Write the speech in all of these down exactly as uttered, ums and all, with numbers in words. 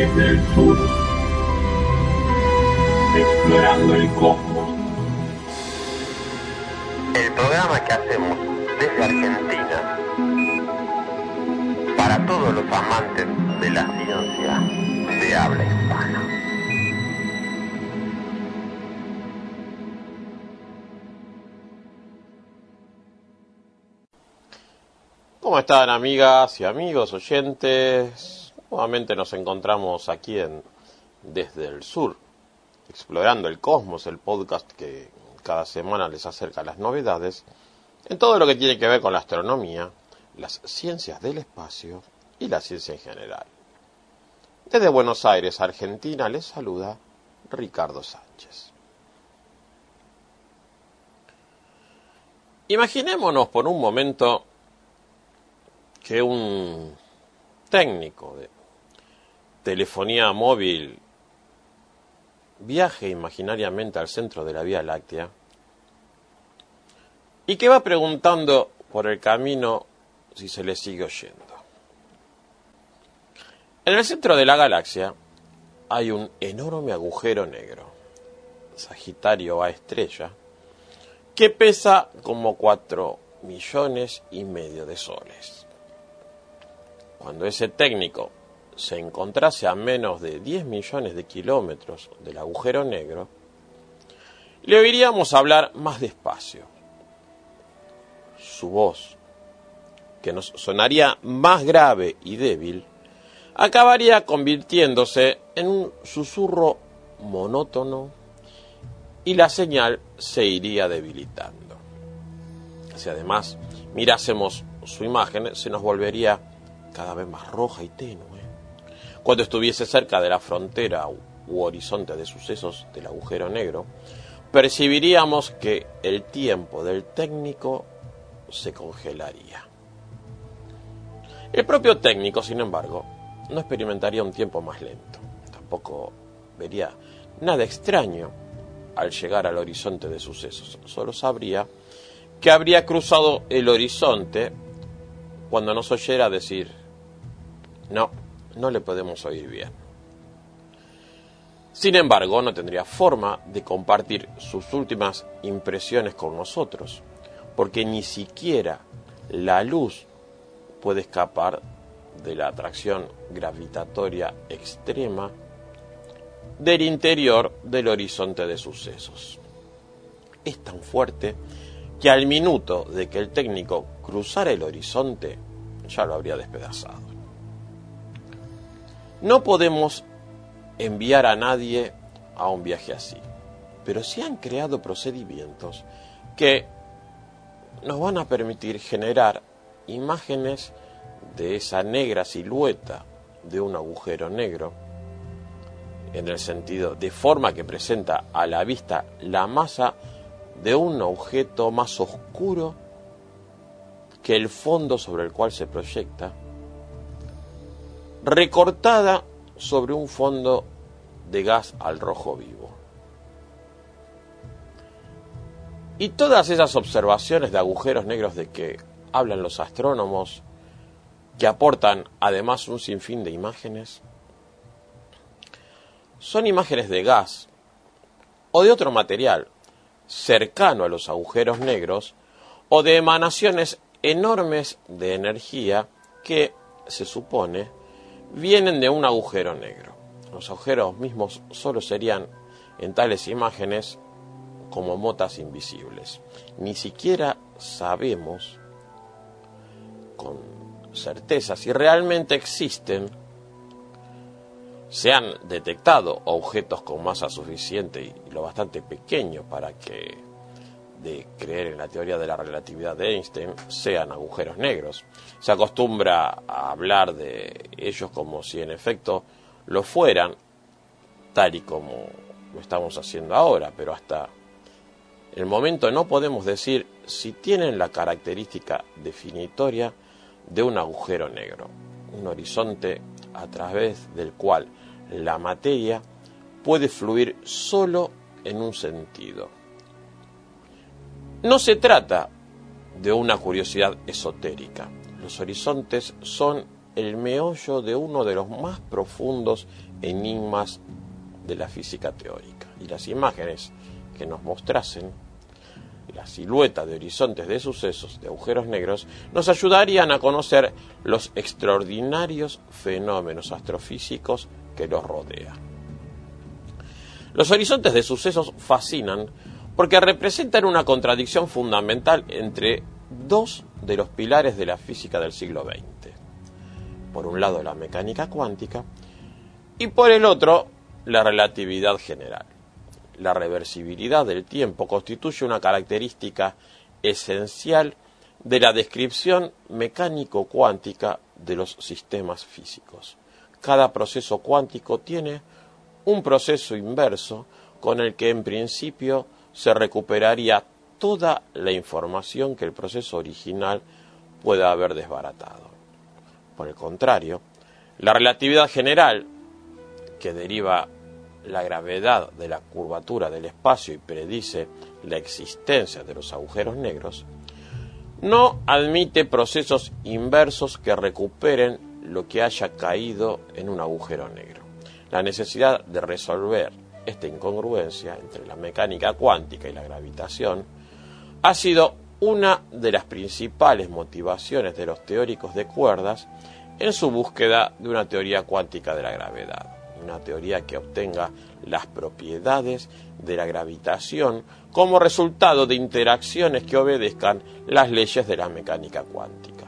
desde el sur, explorando el cosmos. El programa que hacemos desde Argentina para todos los amantes de la ciencia de habla hispana. ¿Cómo están, amigas y amigos oyentes? Nuevamente nos encontramos aquí en Desde el Sur, explorando el cosmos, el podcast que cada semana les acerca las novedades en todo lo que tiene que ver con la astronomía, las ciencias del espacio y la ciencia en general. Desde Buenos Aires, Argentina, les saluda Ricardo Sánchez. Imaginémonos por un momento que un técnico de telefonía móvil viaje imaginariamente al centro de la Vía Láctea y que va preguntando por el camino si se le sigue oyendo. En el centro de la galaxia hay un enorme agujero negro, Sagitario A estrella, que pesa como cuatro millones y medio de soles. Cuando ese técnico se encontrase a menos de diez millones de kilómetros del agujero negro, le oiríamos hablar más despacio. Su voz, que nos sonaría más grave y débil, acabaría convirtiéndose en un susurro monótono y la señal se iría debilitando. Si además mirásemos su imagen, se nos volvería cada vez más roja y tenue. Cuando estuviese cerca de la frontera u horizonte de sucesos del agujero negro, percibiríamos que el tiempo del técnico se congelaría. El propio técnico, sin embargo, no experimentaría un tiempo más lento. Tampoco vería nada extraño al llegar al horizonte de sucesos. Solo sabría que habría cruzado el horizonte cuando nos oyera decir: no, no le podemos oír bien. Sin embargo, no tendría forma de compartir sus últimas impresiones con nosotros, porque ni siquiera la luz puede escapar de la atracción gravitatoria extrema del interior del horizonte de sucesos. Es tan fuerte que al minuto de que el técnico cruzara el horizonte, ya lo habría despedazado. No podemos enviar a nadie a un viaje así, pero se han creado procedimientos que nos van a permitir generar imágenes de esa negra silueta de un agujero negro, en el sentido de forma que presenta a la vista la masa de un objeto más oscuro que el fondo sobre el cual se proyecta, recortada sobre un fondo de gas al rojo vivo. Y todas esas observaciones de agujeros negros de que hablan los astrónomos, que aportan además un sinfín de imágenes, son imágenes de gas o de otro material cercano a los agujeros negros o de emanaciones enormes de energía que, se supone, vienen de un agujero negro. Los agujeros mismos solo serían, en tales imágenes, como motas invisibles. Ni siquiera sabemos con certeza si realmente existen. Se han detectado objetos con masa suficiente y lo bastante pequeño para que, de creer en la teoría de la relatividad de Einstein, sean agujeros negros. Se acostumbra a hablar de ellos como si en efecto lo fueran, tal y como lo estamos haciendo ahora, pero hasta el momento no podemos decir si tienen la característica definitoria de un agujero negro, un horizonte a través del cual la materia puede fluir solo en un sentido. No se trata de una curiosidad esotérica. Los horizontes son el meollo de uno de los más profundos enigmas de la física teórica. Y las imágenes que nos mostrasen la silueta de horizontes de sucesos de agujeros negros nos ayudarían a conocer los extraordinarios fenómenos astrofísicos que los rodean. Los horizontes de sucesos fascinan porque representan una contradicción fundamental entre dos de los pilares de la física del siglo veinte. Por un lado, la mecánica cuántica y por el otro, la relatividad general. La reversibilidad del tiempo constituye una característica esencial de la descripción mecánico-cuántica de los sistemas físicos. Cada proceso cuántico tiene un proceso inverso con el que en principio se recuperaría toda la información que el proceso original pueda haber desbaratado. Por el contrario, la relatividad general, que deriva la gravedad de la curvatura del espacio y predice la existencia de los agujeros negros, no admite procesos inversos que recuperen lo que haya caído en un agujero negro. La necesidad de resolver esta incongruencia entre la mecánica cuántica y la gravitación ha sido una de las principales motivaciones de los teóricos de cuerdas en su búsqueda de una teoría cuántica de la gravedad. Una teoría que obtenga las propiedades de la gravitación como resultado de interacciones que obedezcan las leyes de la mecánica cuántica.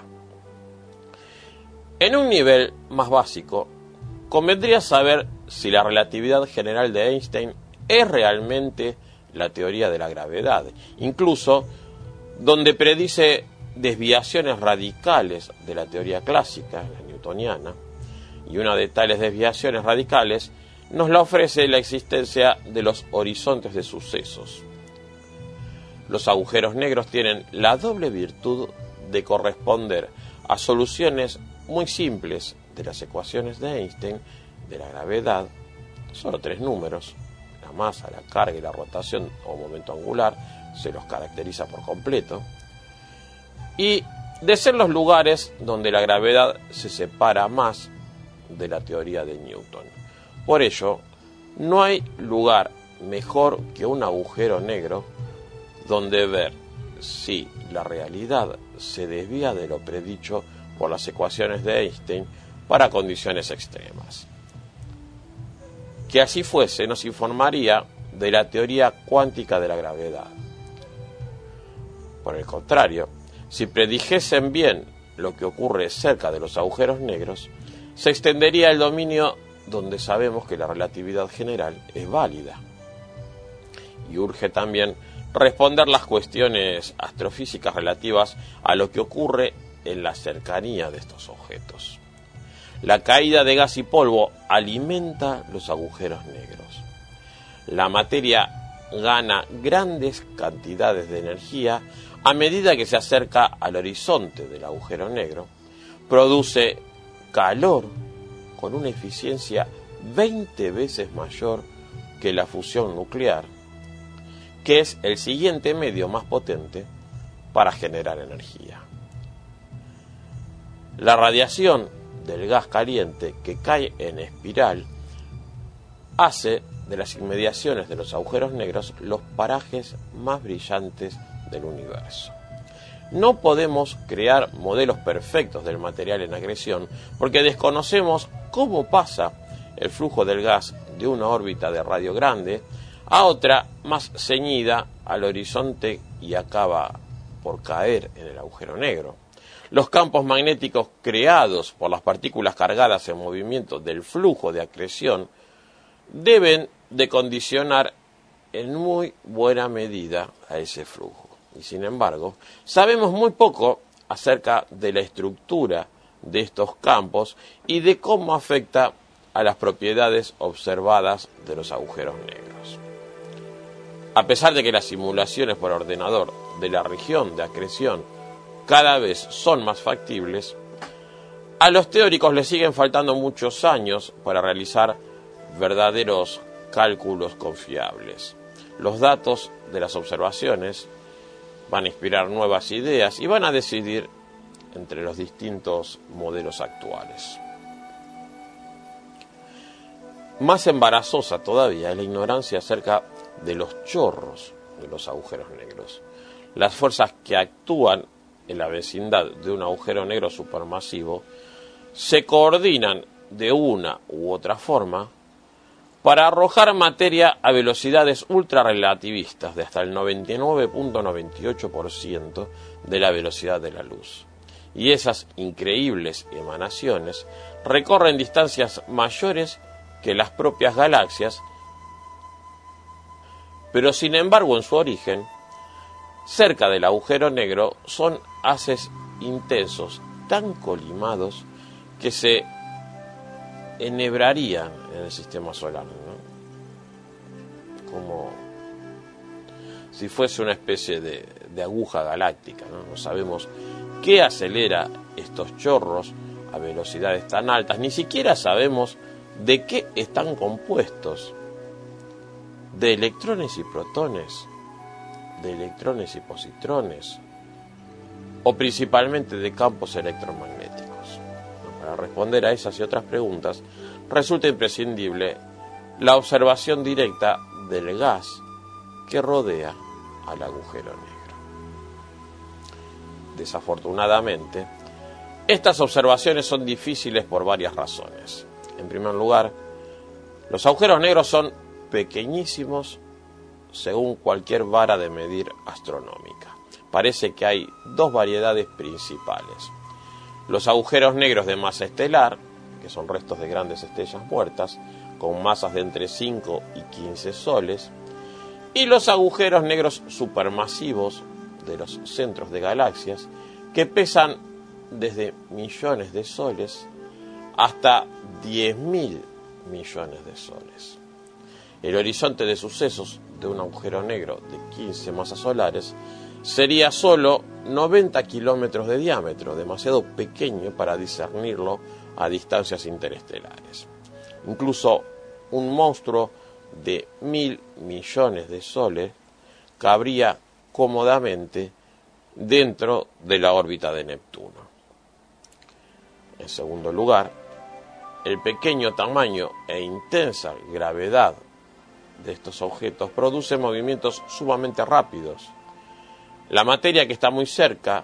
En un nivel más básico, convendría saber si la relatividad general de Einstein es realmente la teoría de la gravedad, incluso donde predice desviaciones radicales de la teoría clásica, la newtoniana, y una de tales desviaciones radicales nos la ofrece la existencia de los horizontes de sucesos. Los agujeros negros tienen la doble virtud de corresponder a soluciones muy simples de las ecuaciones de Einstein de la gravedad, solo tres números, la masa, la carga y la rotación o momento angular, se los caracteriza por completo, y de ser los lugares donde la gravedad se separa más de la teoría de Newton. Por ello, no hay lugar mejor que un agujero negro donde ver si la realidad se desvía de lo predicho por las ecuaciones de Einstein para condiciones extremas. Que así fuese, nos informaría de la teoría cuántica de la gravedad. Por el contrario, si predijesen bien lo que ocurre cerca de los agujeros negros, se extendería el dominio donde sabemos que la relatividad general es válida. Y urge también responder las cuestiones astrofísicas relativas a lo que ocurre en la cercanía de estos objetos. La caída de gas y polvo alimenta los agujeros negros. La materia gana grandes cantidades de energía a medida que se acerca al horizonte del agujero negro, produce calor con una eficiencia veinte veces mayor que la fusión nuclear, que es el siguiente medio más potente para generar energía. La radiación del gas caliente que cae en espiral hace de las inmediaciones de los agujeros negros los parajes más brillantes del universo. No podemos crear modelos perfectos del material en acreción porque desconocemos cómo pasa el flujo del gas de una órbita de radio grande a otra más ceñida al horizonte y acaba por caer en el agujero negro. Los campos magnéticos creados por las partículas cargadas en movimiento del flujo de acreción deben de condicionar en muy buena medida a ese flujo. Y sin embargo, sabemos muy poco acerca de la estructura de estos campos y de cómo afecta a las propiedades observadas de los agujeros negros. A pesar de que las simulaciones por ordenador de la región de acreción cada vez son más factibles, a los teóricos les siguen faltando muchos años para realizar verdaderos cálculos confiables. Los datos de las observaciones van a inspirar nuevas ideas y van a decidir entre los distintos modelos actuales. Más embarazosa todavía es la ignorancia acerca de los chorros de los agujeros negros. Las fuerzas que actúan en la vecindad de un agujero negro supermasivo se coordinan de una u otra forma para arrojar materia a velocidades ultrarrelativistas de hasta el noventa y nueve punto noventa y ocho por ciento de la velocidad de la luz. Y esas increíbles emanaciones recorren distancias mayores que las propias galaxias, pero sin embargo en su origen, cerca del agujero negro, son haces intensos tan colimados que se enhebrarían en el sistema solar, ¿no? Como si fuese una especie de, de aguja galáctica, ¿no? No sabemos qué acelera estos chorros a velocidades tan altas, ni siquiera sabemos de qué están compuestos, de electrones y protones, de electrones y positrones, o principalmente de campos electromagnéticos. Para responder a esas y otras preguntas, resulta imprescindible la observación directa del gas que rodea al agujero negro. Desafortunadamente, estas observaciones son difíciles por varias razones. En primer lugar, los agujeros negros son pequeñísimos según cualquier vara de medir astronómica. Parece que hay dos variedades principales: los agujeros negros de masa estelar, que son restos de grandes estrellas muertas, con masas de entre cinco y quince soles, y los agujeros negros supermasivos de los centros de galaxias, que pesan desde millones de soles hasta diez mil millones de soles. El horizonte de sucesos de un agujero negro de quince masas solares sería solo noventa kilómetros de diámetro, demasiado pequeño para discernirlo a distancias interestelares. Incluso un monstruo de mil millones de soles cabría cómodamente dentro de la órbita de Neptuno. En segundo lugar, el pequeño tamaño e intensa gravedad de estos objetos produce movimientos sumamente rápidos. La materia que está muy cerca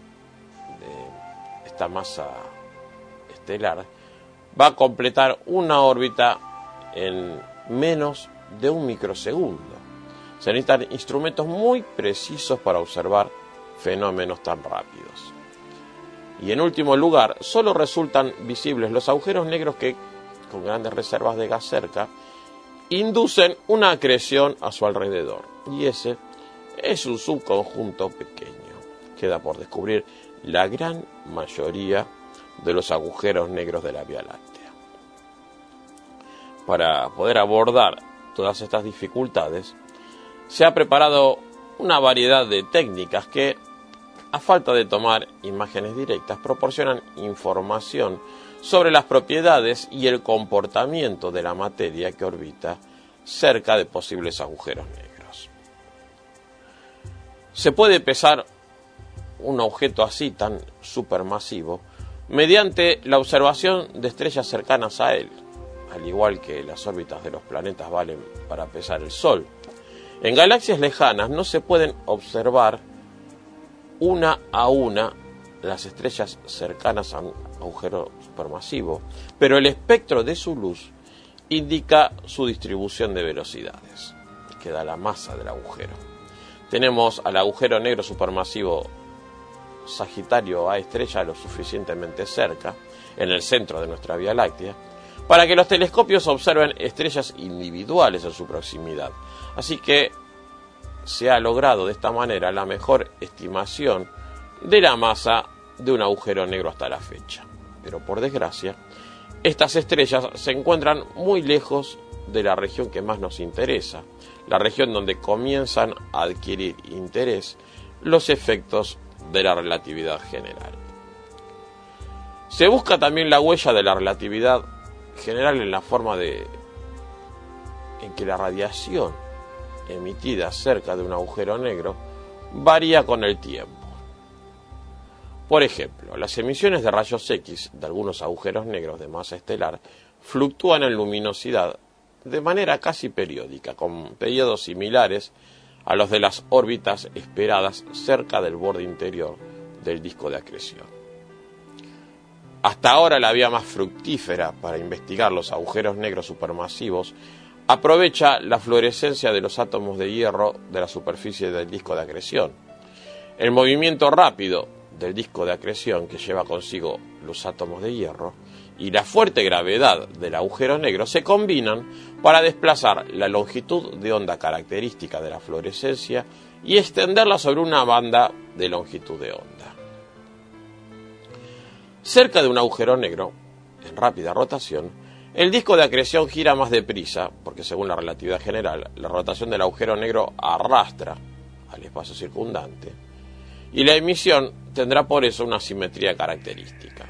de esta masa estelar va a completar una órbita en menos de un microsegundo. Se necesitan instrumentos muy precisos para observar fenómenos tan rápidos. Y en último lugar, solo resultan visibles los agujeros negros que, con grandes reservas de gas cerca, inducen una acreción a su alrededor. Y ese es un subconjunto pequeño. Queda por descubrir la gran mayoría de los agujeros negros de la Vía Láctea. Para poder abordar todas estas dificultades, se ha preparado una variedad de técnicas que, a falta de tomar imágenes directas, proporcionan información sobre las propiedades y el comportamiento de la materia que orbita cerca de posibles agujeros negros. Se puede pesar un objeto así tan supermasivo mediante la observación de estrellas cercanas a él, al igual que las órbitas de los planetas valen para pesar el Sol. En galaxias lejanas no se pueden observar una a una las estrellas cercanas a un agujero supermasivo, pero el espectro de su luz indica su distribución de velocidades, que da la masa del agujero. Tenemos al agujero negro supermasivo Sagitario A estrella lo suficientemente cerca, en el centro de nuestra Vía Láctea, para que los telescopios observen estrellas individuales en su proximidad. Así que se ha logrado de esta manera la mejor estimación de la masa de un agujero negro hasta la fecha. Pero por desgracia, estas estrellas se encuentran muy lejos de la región que más nos interesa, la región donde comienzan a adquirir interés los efectos de la relatividad general. Se busca también la huella de la relatividad general en la forma de en que la radiación emitida cerca de un agujero negro varía con el tiempo. Por ejemplo, las emisiones de rayos X de algunos agujeros negros de masa estelar fluctúan en luminosidad de manera casi periódica, con periodos similares a los de las órbitas esperadas cerca del borde interior del disco de acreción. Hasta ahora la vía más fructífera para investigar los agujeros negros supermasivos aprovecha la fluorescencia de los átomos de hierro de la superficie del disco de acreción. El movimiento rápido del disco de acreción, que lleva consigo los átomos de hierro, y la fuerte gravedad del agujero negro se combinan para desplazar la longitud de onda característica de la fluorescencia y extenderla sobre una banda de longitud de onda. Cerca de un agujero negro, en rápida rotación, el disco de acreción gira más deprisa, porque según la relatividad general, la rotación del agujero negro arrastra al espacio circundante, y la emisión tendrá por eso una simetría característica.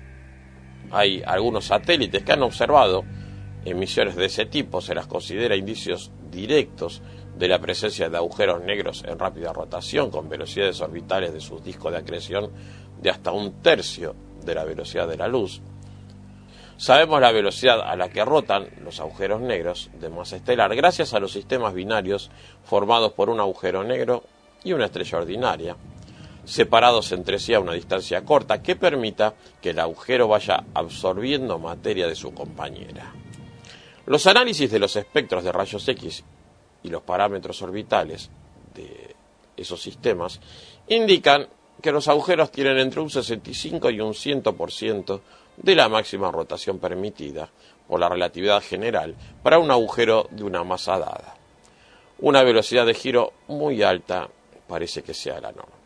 Hay algunos satélites que han observado emisiones de ese tipo, se las considera indicios directos de la presencia de agujeros negros en rápida rotación, con velocidades orbitales de sus discos de acreción de hasta un tercio de la velocidad de la luz. Sabemos la velocidad a la que rotan los agujeros negros de masa estelar gracias a los sistemas binarios formados por un agujero negro y una estrella ordinaria, separados entre sí a una distancia corta que permita que el agujero vaya absorbiendo materia de su compañera. Los análisis de los espectros de rayos X y los parámetros orbitales de esos sistemas indican que los agujeros tienen entre un sesenta y cinco y un cien por ciento de la máxima rotación permitida por la relatividad general para un agujero de una masa dada. Una velocidad de giro muy alta parece que sea la norma.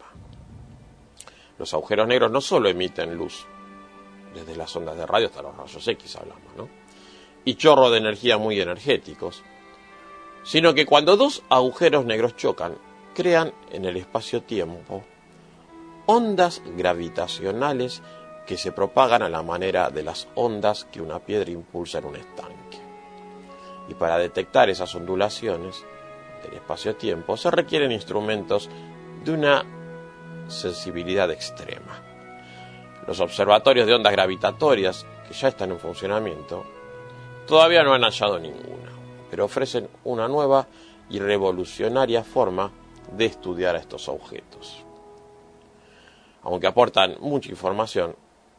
Los agujeros negros no solo emiten luz, desde las ondas de radio hasta los rayos X hablamos, ¿no? Y chorro de energía muy energéticos, sino que cuando dos agujeros negros chocan, crean en el espacio-tiempo ondas gravitacionales que se propagan a la manera de las ondas que una piedra impulsa en un estanque. Y para detectar esas ondulaciones del espacio-tiempo se requieren instrumentos de una sensibilidad extrema. Los observatorios de ondas gravitatorias, que ya están en funcionamiento, todavía no han hallado ninguna, pero ofrecen una nueva y revolucionaria forma de estudiar a estos objetos. Aunque aportan mucha información,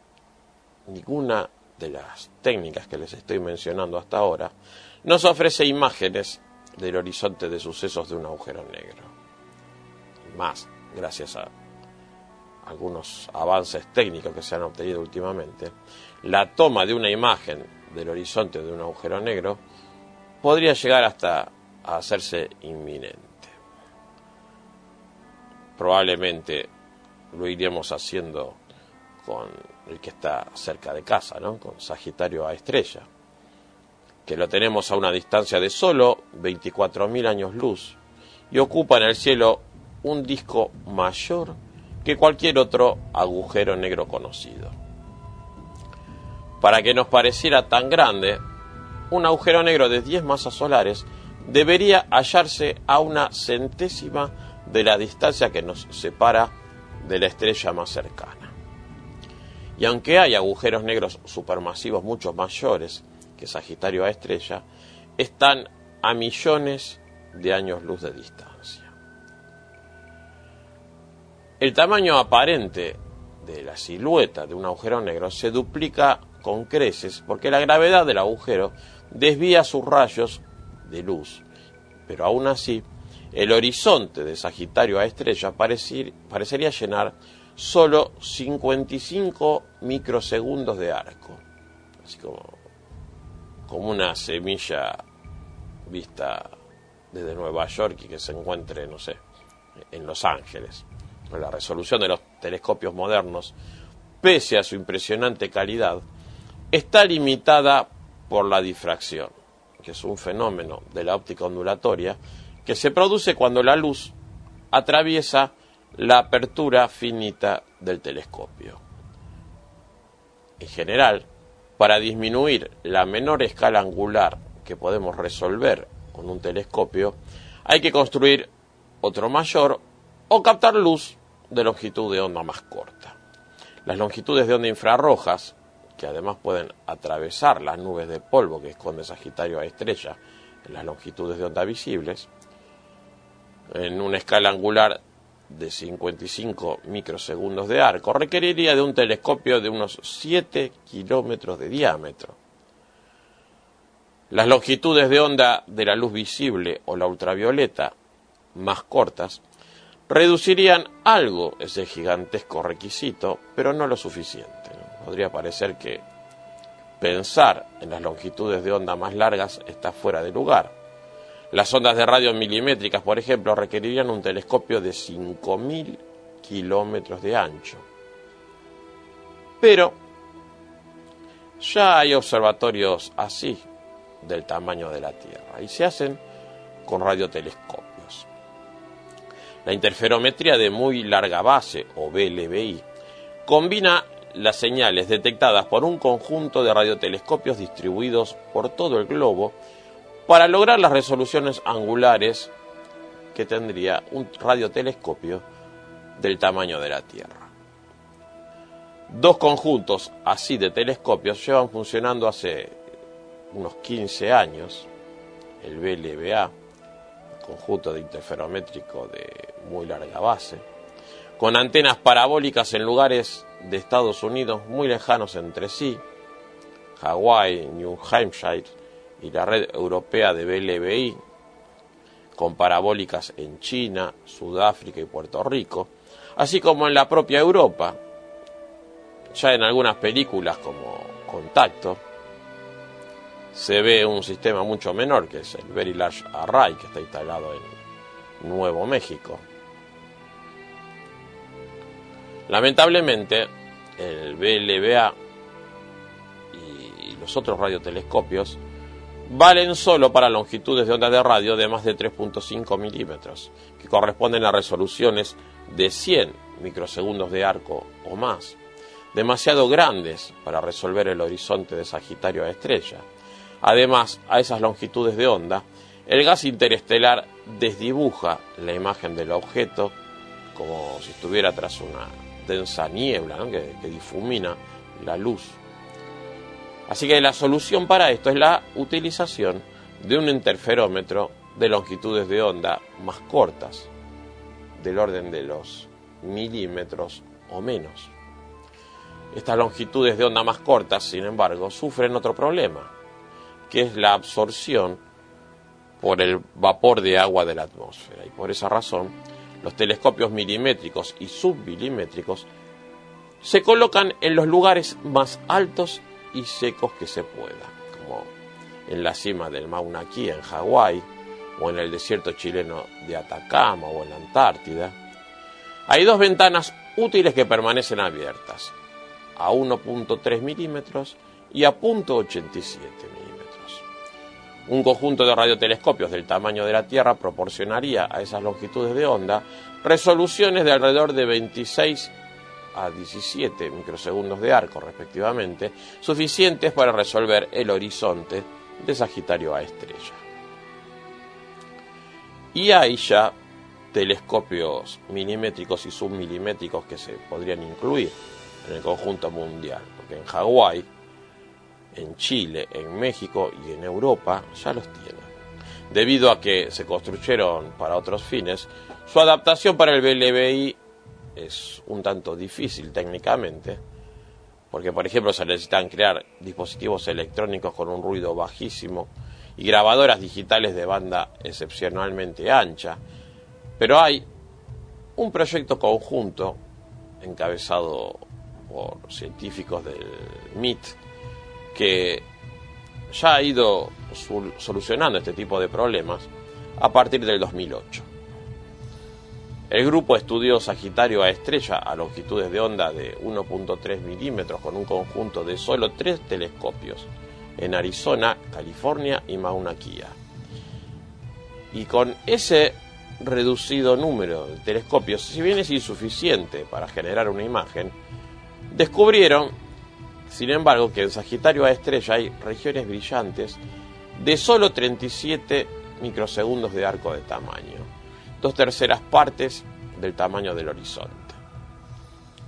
ninguna de las técnicas que les estoy mencionando hasta ahora nos ofrece imágenes del horizonte de sucesos de un agujero negro. Más, gracias a algunos avances técnicos que se han obtenido últimamente, la toma de una imagen del horizonte de un agujero negro podría llegar hasta a hacerse inminente. Probablemente lo iremos haciendo con el que está cerca de casa, ¿no? Con Sagitario A estrella, que lo tenemos a una distancia de solo veinticuatro mil años luz y ocupa en el cielo un disco mayor que cualquier otro agujero negro conocido. Para que nos pareciera tan grande, un agujero negro de diez masas solares debería hallarse a una centésima de la distancia que nos separa de la estrella más cercana. Y aunque hay agujeros negros supermasivos mucho mayores que Sagitario A estrella, están a millones de años luz de distancia. El tamaño aparente de la silueta de un agujero negro se duplica con creces porque la gravedad del agujero desvía sus rayos de luz, pero aún así el horizonte de Sagitario A estrella parecer, parecería llenar solo cincuenta y cinco microsegundos de arco, así como, como una semilla vista desde Nueva York y que se encuentre, no sé, en Los Ángeles. La resolución de los telescopios modernos, pese a su impresionante calidad, está limitada por la difracción, que es un fenómeno de la óptica ondulatoria que se produce cuando la luz atraviesa la apertura finita del telescopio. En general, para disminuir la menor escala angular que podemos resolver con un telescopio, hay que construir otro mayor o captar luz de longitud de onda más corta. Las longitudes de onda infrarrojas, que además pueden atravesar las nubes de polvo que esconde Sagitario A estrella en las longitudes de onda visibles, en una escala angular de cincuenta y cinco microsegundos de arco, requeriría de un telescopio de unos siete kilómetros de diámetro. Las longitudes de onda de la luz visible o la ultravioleta, más cortas, reducirían algo ese gigantesco requisito, pero no lo suficiente. Podría parecer que pensar en las longitudes de onda más largas está fuera de lugar. Las ondas de radio milimétricas, por ejemplo, requerirían un telescopio de cinco mil kilómetros de ancho. Pero ya hay observatorios así, del tamaño de la Tierra, y se hacen con radiotelescopios. La interferometría de muy larga base, o V L B I, combina las señales detectadas por un conjunto de radiotelescopios distribuidos por todo el globo para lograr las resoluciones angulares que tendría un radiotelescopio del tamaño de la Tierra. Dos conjuntos así de telescopios llevan funcionando hace unos quince años, el V L B A, conjunto de interferométrico de muy larga base, con antenas parabólicas en lugares de Estados Unidos muy lejanos entre sí, Hawái, New Hampshire, y la red europea de V L B I, con parabólicas en China, Sudáfrica y Puerto Rico, así como en la propia Europa. Ya en algunas películas como Contacto se ve un sistema mucho menor, que es el Very Large Array, que está instalado en Nuevo México. Lamentablemente, el V L B A y los otros radiotelescopios valen solo para longitudes de onda de radio de más de tres punto cinco milímetros, que corresponden a resoluciones de cien microsegundos de arco o más, demasiado grandes para resolver el horizonte de Sagitario A estrella. Además, a esas longitudes de onda, el gas interestelar desdibuja la imagen del objeto como si estuviera tras una densa niebla, ¿no? que, que difumina la luz. Así que la solución para esto es la utilización de un interferómetro de longitudes de onda más cortas, del orden de los milímetros o menos. Estas longitudes de onda más cortas, sin embargo, sufren otro problema, que es la absorción por el vapor de agua de la atmósfera. Y por esa razón, los telescopios milimétricos y submilimétricos se colocan en los lugares más altos y secos que se pueda, como en la cima del Mauna Kea en Hawái, o en el desierto chileno de Atacama, o en la Antártida. Hay dos ventanas útiles que permanecen abiertas, a uno punto tres milímetros y a punto ochenta y siete milímetros. Un conjunto de radiotelescopios del tamaño de la Tierra proporcionaría a esas longitudes de onda resoluciones de alrededor de veintiséis a diecisiete microsegundos de arco, respectivamente, suficientes para resolver el horizonte de Sagitario A estrella. Y hay ya telescopios milimétricos y submilimétricos que se podrían incluir en el conjunto mundial, porque en Hawái, en Chile, en México y en Europa ya los tienen. Debido a que se construyeron para otros fines, su adaptación para el V L B I es un tanto difícil técnicamente, porque por ejemplo se necesitan crear dispositivos electrónicos con un ruido bajísimo y grabadoras digitales de banda excepcionalmente ancha, pero hay un proyecto conjunto encabezado por científicos del M I T que ya ha ido solucionando este tipo de problemas a partir del dos mil ocho. El grupo estudió Sagitario A estrella a longitudes de onda de uno punto tres milímetros con un conjunto de solo tres telescopios en Arizona, California y Mauna Kea. Y con ese reducido número de telescopios, si bien es insuficiente para generar una imagen, descubrieron, sin embargo, que en Sagitario A estrella hay regiones brillantes de solo treinta y siete microsegundos de arco de tamaño, dos terceras partes del tamaño del horizonte.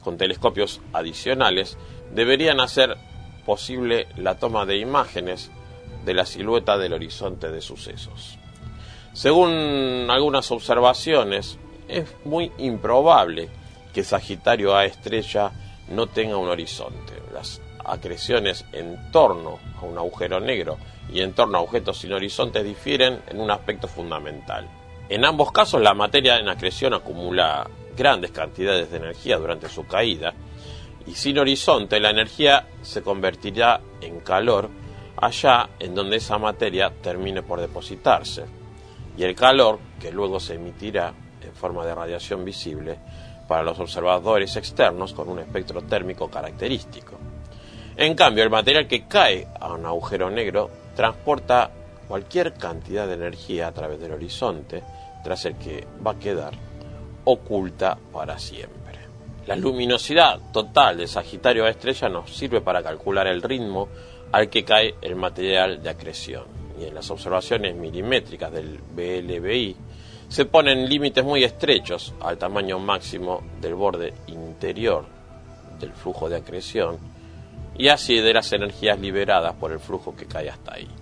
con telescopios adicionales, deberían hacer posible la toma de imágenes de la silueta del horizonte de sucesos. Según algunas observaciones, es muy improbable que Sagitario A estrella no tenga un horizonte. Las acreciones en torno a un agujero negro y en torno a objetos sin horizonte difieren en un aspecto fundamental. En ambos casos, la materia en acreción acumula grandes cantidades de energía durante su caída, y sin horizonte la energía se convertirá en calor allá en donde esa materia termine por depositarse, y el calor, que luego se emitirá en forma de radiación visible para los observadores externos con un espectro térmico característico. En cambio, el material que cae a un agujero negro transporta cualquier cantidad de energía a través del horizonte, tras el que va a quedar oculta para siempre. La luminosidad total de Sagitario A estrella nos sirve para calcular el ritmo al que cae el material de acreción, y en las observaciones milimétricas del B L V I se ponen límites muy estrechos al tamaño máximo del borde interior del flujo de acreción y así de las energías liberadas por el flujo que cae hasta ahí.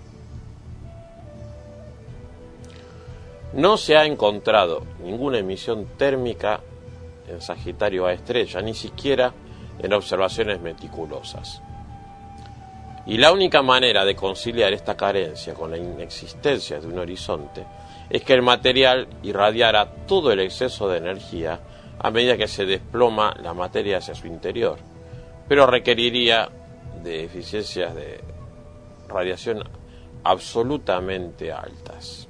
No se ha encontrado ninguna emisión térmica en Sagitario A estrella, ni siquiera en observaciones meticulosas. Y la única manera de conciliar esta carencia con la inexistencia de un horizonte es que el material irradiara todo el exceso de energía a medida que se desploma la materia hacia su interior, pero requeriría de eficiencias de radiación absolutamente altas.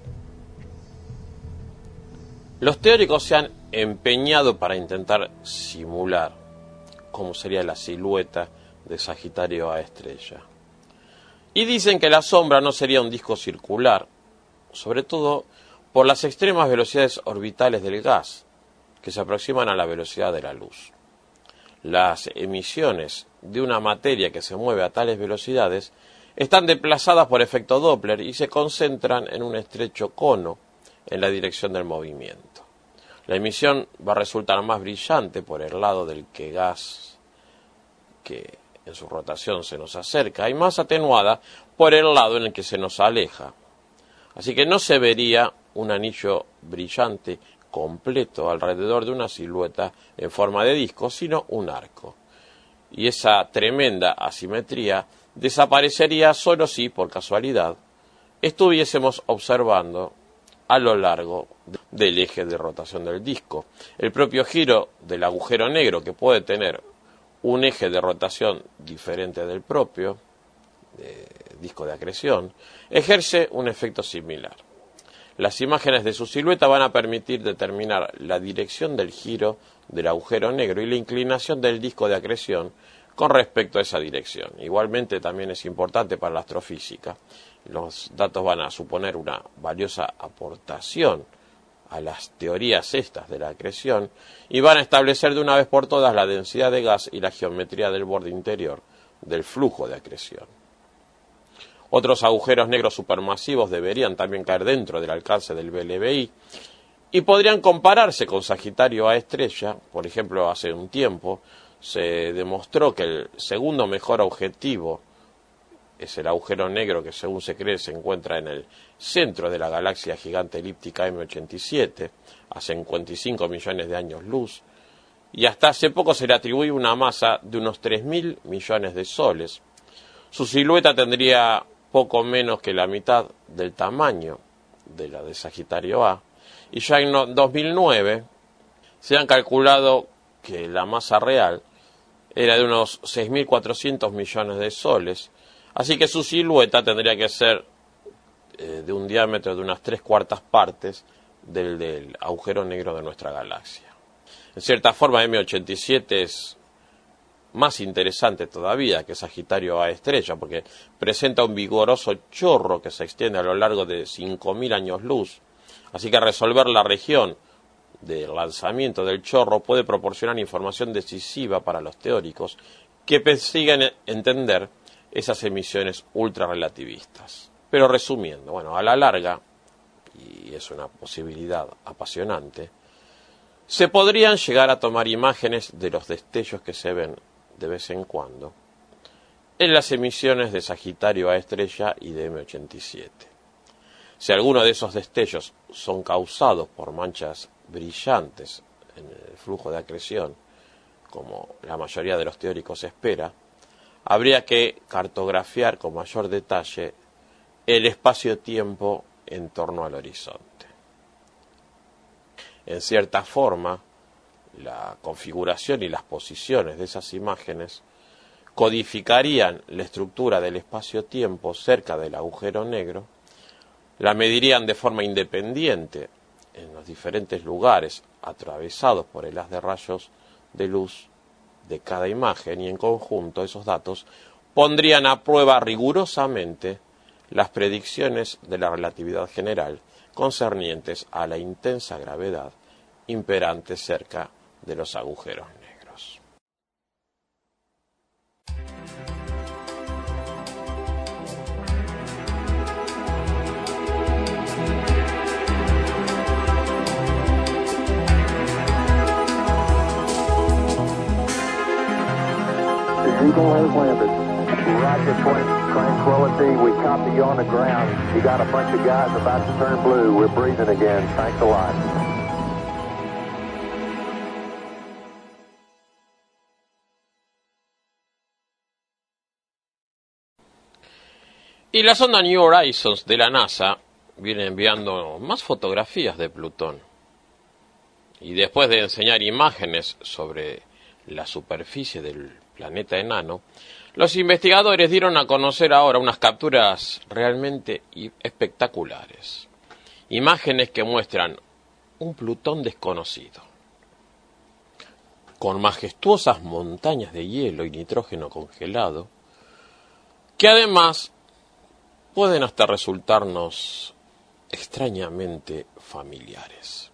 Los teóricos se han empeñado para intentar simular cómo sería la silueta de Sagitario A estrella. Y dicen que la sombra no sería un disco circular, sobre todo por las extremas velocidades orbitales del gas, que se aproximan a la velocidad de la luz. Las emisiones de una materia que se mueve a tales velocidades están desplazadas por efecto Doppler y se concentran en un estrecho cono en la dirección del movimiento. La emisión va a resultar más brillante por el lado del que gas que en su rotación se nos acerca y más atenuada por el lado en el que se nos aleja. Así que no se vería un anillo brillante completo alrededor de una silueta en forma de disco, sino un arco. Y esa tremenda asimetría desaparecería solo si, por casualidad, estuviésemos observando a lo largo del eje de rotación del disco. El propio giro del agujero negro, que puede tener un eje de rotación diferente del propio de disco de acreción, ejerce un efecto similar. Las imágenes de su silueta van a permitir determinar la dirección del giro del agujero negro y la inclinación del disco de acreción con respecto a esa dirección. Igualmente también es importante para la astrofísica. Los datos van a suponer una valiosa aportación a las teorías estas de la acreción y van a establecer de una vez por todas la densidad de gas y la geometría del borde interior del flujo de acreción. Otros agujeros negros supermasivos deberían también caer dentro del alcance del B L V I y podrían compararse con Sagitario A estrella. Por ejemplo, hace un tiempo se demostró que el segundo mejor objetivo es el agujero negro que, según se cree, se encuentra en el centro de la galaxia gigante elíptica M ochenta y siete, a cincuenta y cinco millones de años luz, y hasta hace poco se le atribuye una masa de unos tres mil millones de soles. Su silueta tendría poco menos que la mitad del tamaño de la de Sagitario A, y ya en dos mil nueve se han calculado que la masa real era de unos seis mil cuatrocientos millones de soles, así que su silueta tendría que ser eh, de un diámetro de unas tres cuartas partes del del agujero negro de nuestra galaxia. En cierta forma, M ochenta y siete es más interesante todavía que Sagitario A estrella, porque presenta un vigoroso chorro que se extiende a lo largo de cinco mil años luz, así que resolver la región del lanzamiento del chorro puede proporcionar información decisiva para los teóricos que persiguen entender esas emisiones ultrarrelativistas. Pero resumiendo, bueno, a la larga, y es una posibilidad apasionante, se podrían llegar a tomar imágenes de los destellos que se ven de vez en cuando en las emisiones de Sagitario A estrella y de M ochenta y siete. Si alguno de esos destellos son causados por manchas brillantes en el flujo de acreción, como la mayoría de los teóricos espera, habría que cartografiar con mayor detalle el espacio-tiempo en torno al horizonte. En cierta forma, la configuración y las posiciones de esas imágenes codificarían la estructura del espacio-tiempo cerca del agujero negro, la medirían de forma independiente en los diferentes lugares atravesados por el haz de rayos de luz de cada imagen, y en conjunto esos datos pondrían a prueba rigurosamente las predicciones de la relatividad general concernientes a la intensa gravedad imperante cerca de los agujeros negros. Eagle has landed. Roger, Tranquility, we copy you on the ground. You got a bunch of guys about to turn blue. We're breathing again. Thanks a lot. Y la sonda New Horizons de la NASA viene enviando más fotografías de Plutón. Y después de enseñar imágenes sobre la superficie del planeta enano, los investigadores dieron a conocer ahora unas capturas realmente espectaculares. Imágenes que muestran un Plutón desconocido, con majestuosas montañas de hielo y nitrógeno congelado, que además pueden hasta resultarnos extrañamente familiares.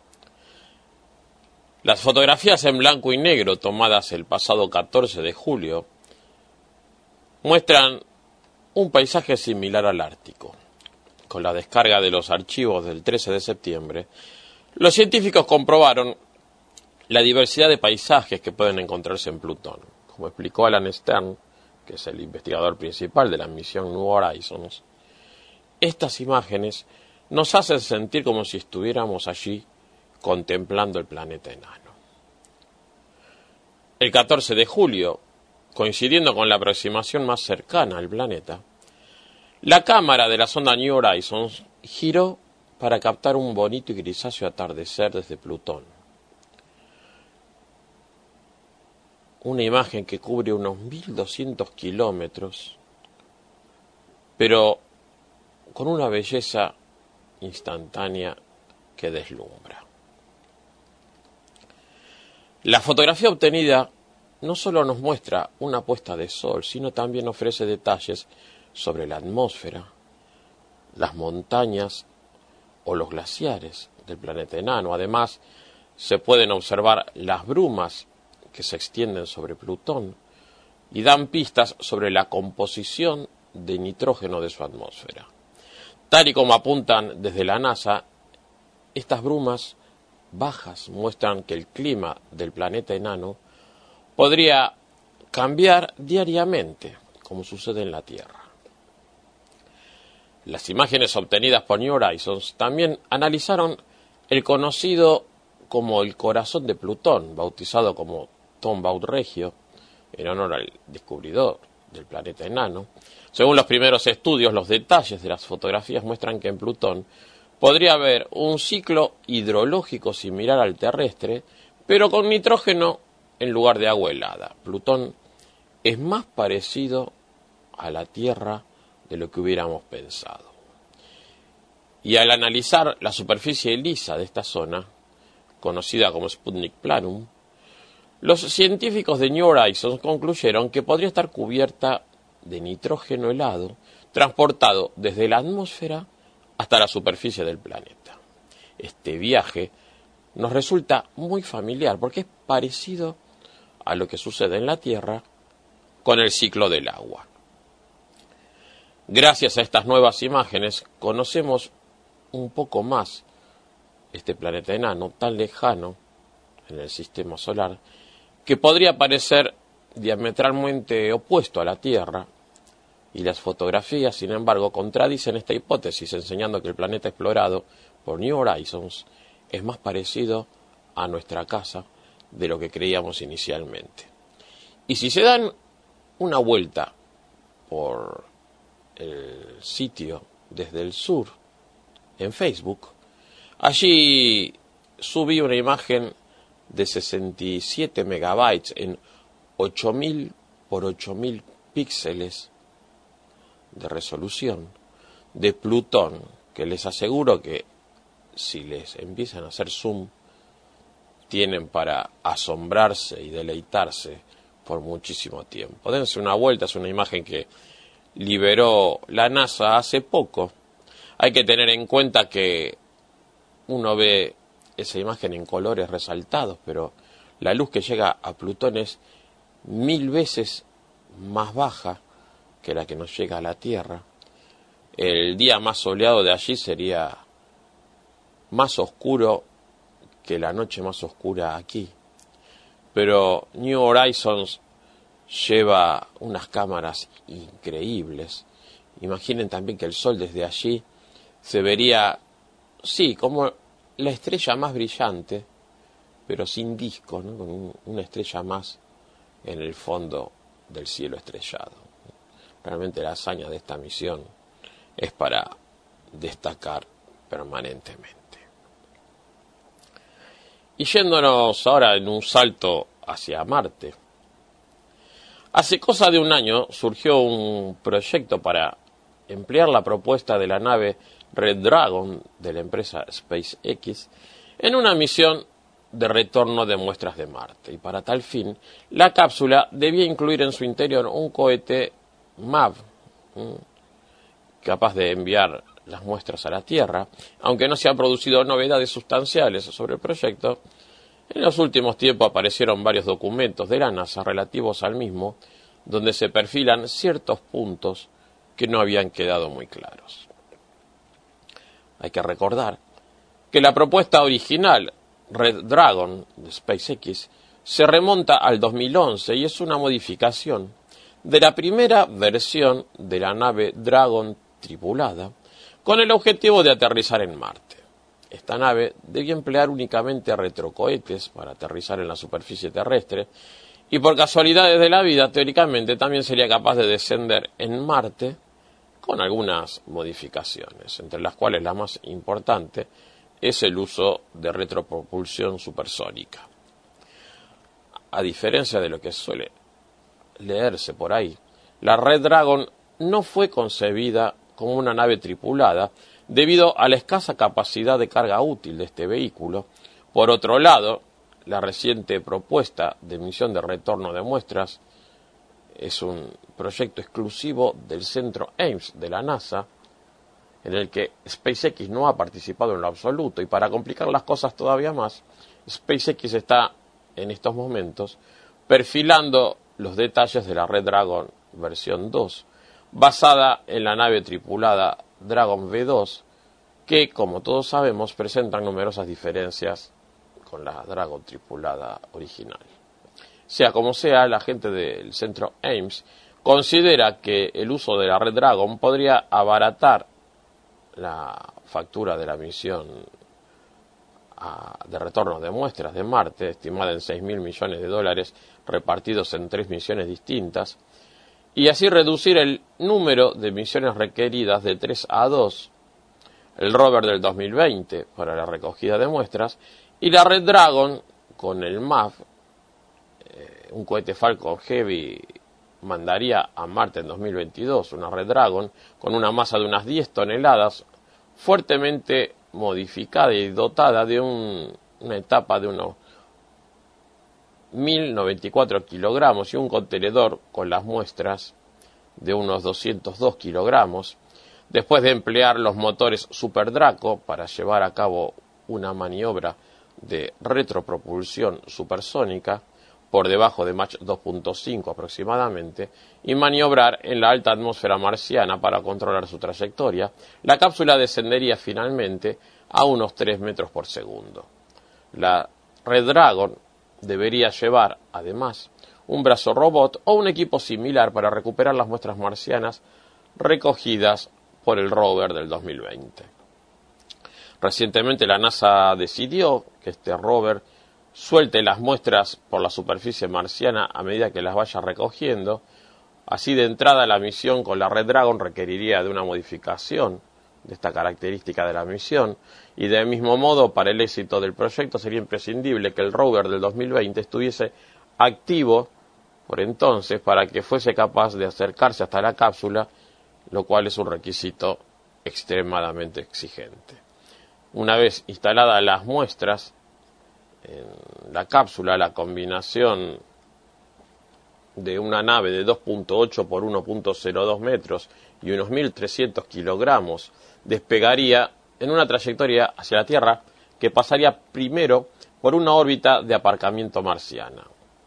Las fotografías en blanco y negro tomadas el pasado catorce de julio muestran un paisaje similar al Ártico. Con la descarga de los archivos del trece de septiembre, los científicos comprobaron la diversidad de paisajes que pueden encontrarse en Plutón. Como explicó Alan Stern, que es el investigador principal de la misión New Horizons, estas imágenes nos hacen sentir como si estuviéramos allí contemplando el planeta enano. El catorce de julio, coincidiendo con la aproximación más cercana al planeta, la cámara de la sonda New Horizons giró para captar un bonito y grisáceo atardecer desde Plutón. Una imagen que cubre unos mil doscientos kilómetros, pero con una belleza instantánea que deslumbra. La fotografía obtenida no solo nos muestra una puesta de sol, sino también ofrece detalles sobre la atmósfera, las montañas o los glaciares del planeta enano. Además, se pueden observar las brumas que se extienden sobre Plutón y dan pistas sobre la composición de nitrógeno de su atmósfera. Tal y como apuntan desde la NASA, estas brumas bajas muestran que el clima del planeta enano podría cambiar diariamente, como sucede en la Tierra. Las imágenes obtenidas por New Horizons también analizaron el conocido como el corazón de Plutón, bautizado como Tombaugh Regio, en honor al descubridor del planeta enano. Según los primeros estudios, los detalles de las fotografías muestran que en Plutón podría haber un ciclo hidrológico similar al terrestre, pero con nitrógeno en lugar de agua helada. Plutón es más parecido a la Tierra de lo que hubiéramos pensado. Y al analizar la superficie lisa de esta zona, conocida como Sputnik Planum, los científicos de New Horizons concluyeron que podría estar cubierta de nitrógeno helado, transportado desde la atmósfera hasta la superficie del planeta. Este viaje nos resulta muy familiar porque es parecido a lo que sucede en la Tierra con el ciclo del agua. Gracias a estas nuevas imágenes conocemos un poco más este planeta enano tan lejano en el sistema solar, que podría parecer diametralmente opuesto a la Tierra, y las fotografías, sin embargo, contradicen esta hipótesis, enseñando que el planeta explorado por New Horizons es más parecido a nuestra casa de lo que creíamos inicialmente. Y si se dan una vuelta por el sitio desde el sur, en Facebook, allí subí una imagen de sesenta y siete megabytes en ocho mil por ocho mil píxeles de resolución de Plutón, que les aseguro que si les empiezan a hacer zoom tienen para asombrarse y deleitarse por muchísimo tiempo. Dense una vuelta, es una imagen que liberó la NASA hace poco. Hay que tener en cuenta que uno ve esa imagen en colores resaltados, pero la luz que llega a Plutón es mil veces más baja que la que nos llega a la Tierra. El día más soleado de allí sería más oscuro que la noche más oscura aquí. Pero New Horizons lleva unas cámaras increíbles. Imaginen también que el Sol desde allí se vería, sí, como la estrella más brillante, pero sin disco, ¿no? Con un, una estrella más en el fondo del cielo estrellado. Realmente la hazaña de esta misión es para destacar permanentemente. Y yéndonos ahora en un salto hacia Marte. Hace cosa de un año surgió un proyecto para emplear la propuesta de la nave Red Dragon de la empresa SpaceX en una misión de retorno de muestras de Marte. Y para tal fin, la cápsula debía incluir en su interior un cohete M A V, capaz de enviar las muestras a la Tierra. Aunque no se han producido novedades sustanciales sobre el proyecto, en los últimos tiempos aparecieron varios documentos de la NASA relativos al mismo, donde se perfilan ciertos puntos que no habían quedado muy claros. Hay que recordar que la propuesta original, Red Dragon, de SpaceX, se remonta al dos mil once y es una modificación de la primera versión de la nave Dragon tripulada, con el objetivo de aterrizar en Marte. Esta nave debía emplear únicamente retrocohetes para aterrizar en la superficie terrestre y por casualidades de la vida, teóricamente también sería capaz de descender en Marte con algunas modificaciones, entre las cuales la más importante es el uso de retropropulsión supersónica. A diferencia de lo que suele leerse por ahí, la Red Dragon no fue concebida como una nave tripulada debido a la escasa capacidad de carga útil de este vehículo. Por otro lado, la reciente propuesta de misión de retorno de muestras es un proyecto exclusivo del centro Ames de la NASA, en el que SpaceX no ha participado en lo absoluto. Y para complicar las cosas todavía más, SpaceX está en estos momentos perfilando los detalles de la Red Dragon versión dos, basada en la nave tripulada Dragon V dos, que, como todos sabemos, presentan numerosas diferencias con la Dragon tripulada original. Sea como sea, la gente del centro Ames considera que el uso de la Red Dragon podría abaratar la factura de la misión de retorno de muestras de Marte, estimada en seis mil millones de dólares repartidos en tres misiones distintas, y así reducir el número de misiones requeridas de tres a dos, el rover del dos mil veinte para la recogida de muestras, y la Red Dragon con el M A V, eh, un cohete Falcon Heavy mandaría a Marte en dos mil veintidós una Red Dragon con una masa de unas diez toneladas, fuertemente modificada y dotada de un, una etapa de unos mil noventa y cuatro kilogramos y un contenedor con las muestras de unos doscientos dos kilogramos, después de emplear los motores Super Draco para llevar a cabo una maniobra de retropropulsión supersónica por debajo de Mach dos punto cinco aproximadamente, y maniobrar en la alta atmósfera marciana para controlar su trayectoria, la cápsula descendería finalmente a unos tres metros por segundo. La Red Dragon debería llevar, además, un brazo robot o un equipo similar para recuperar las muestras marcianas recogidas por el rover del dos mil veinte. Recientemente la NASA decidió que este rover suelte las muestras por la superficie marciana a medida que las vaya recogiendo. Así, de entrada, la misión con la Red Dragon requeriría de una modificación de esta característica de la misión, y del mismo modo, para el éxito del proyecto sería imprescindible que el rover del dos mil veinte estuviese activo por entonces para que fuese capaz de acercarse hasta la cápsula, lo cual es un requisito extremadamente exigente. Una vez instaladas las muestras en la cápsula, la combinación de una nave de dos punto ocho por uno punto cero dos metros y unos mil trescientos kilogramos despegaría en una trayectoria hacia la Tierra que pasaría primero por una órbita de aparcamiento marciana.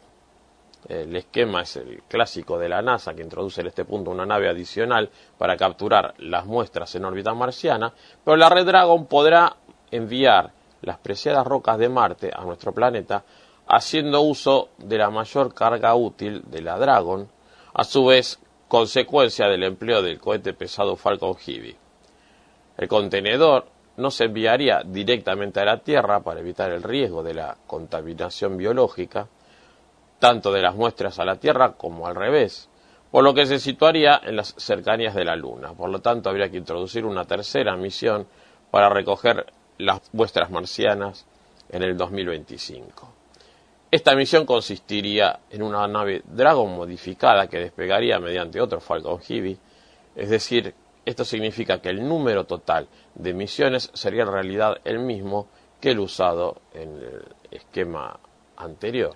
El esquema es el clásico de la NASA, que introduce en este punto una nave adicional para capturar las muestras en órbita marciana, pero la Red Dragon podrá enviar las preciadas rocas de Marte a nuestro planeta haciendo uso de la mayor carga útil de la Dragon, a su vez consecuencia del empleo del cohete pesado Falcon Heavy. El contenedor no se enviaría directamente a la Tierra para evitar el riesgo de la contaminación biológica, tanto de las muestras a la Tierra como al revés, por lo que se situaría en las cercanías de la Luna. Por lo tanto, habría que introducir una tercera misión para recoger las muestras marcianas en el dos mil veinticinco. Esta misión consistiría en una nave Dragon modificada que despegaría mediante otro Falcon Heavy, es decir, esto significa que el número total de misiones sería en realidad el mismo que el usado en el esquema anterior.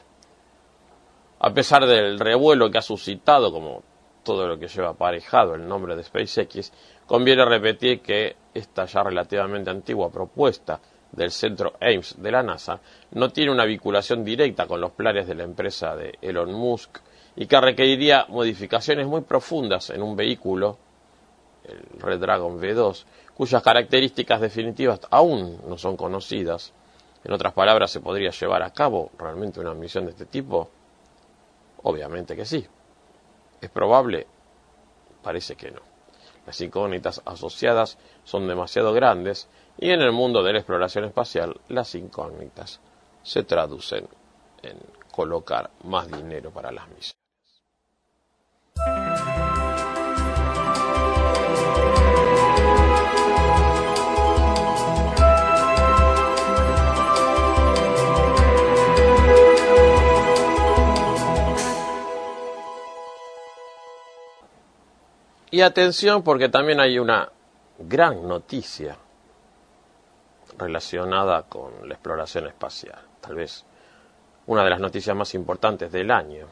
A pesar del revuelo que ha suscitado, como todo lo que lleva aparejado el nombre de SpaceX, conviene repetir que esta ya relativamente antigua propuesta del centro Ames de la NASA no tiene una vinculación directa con los planes de la empresa de Elon Musk y que requeriría modificaciones muy profundas en un vehículo, el Red Dragon V dos, cuyas características definitivas aún no son conocidas. En otras palabras, ¿se podría llevar a cabo realmente una misión de este tipo? Obviamente que sí. ¿Es probable? Parece que no. Las incógnitas asociadas son demasiado grandes y en el mundo de la exploración espacial las incógnitas se traducen en colocar más dinero para las misiones. Y atención, porque también hay una gran noticia relacionada con la exploración espacial, tal vez una de las noticias más importantes del año,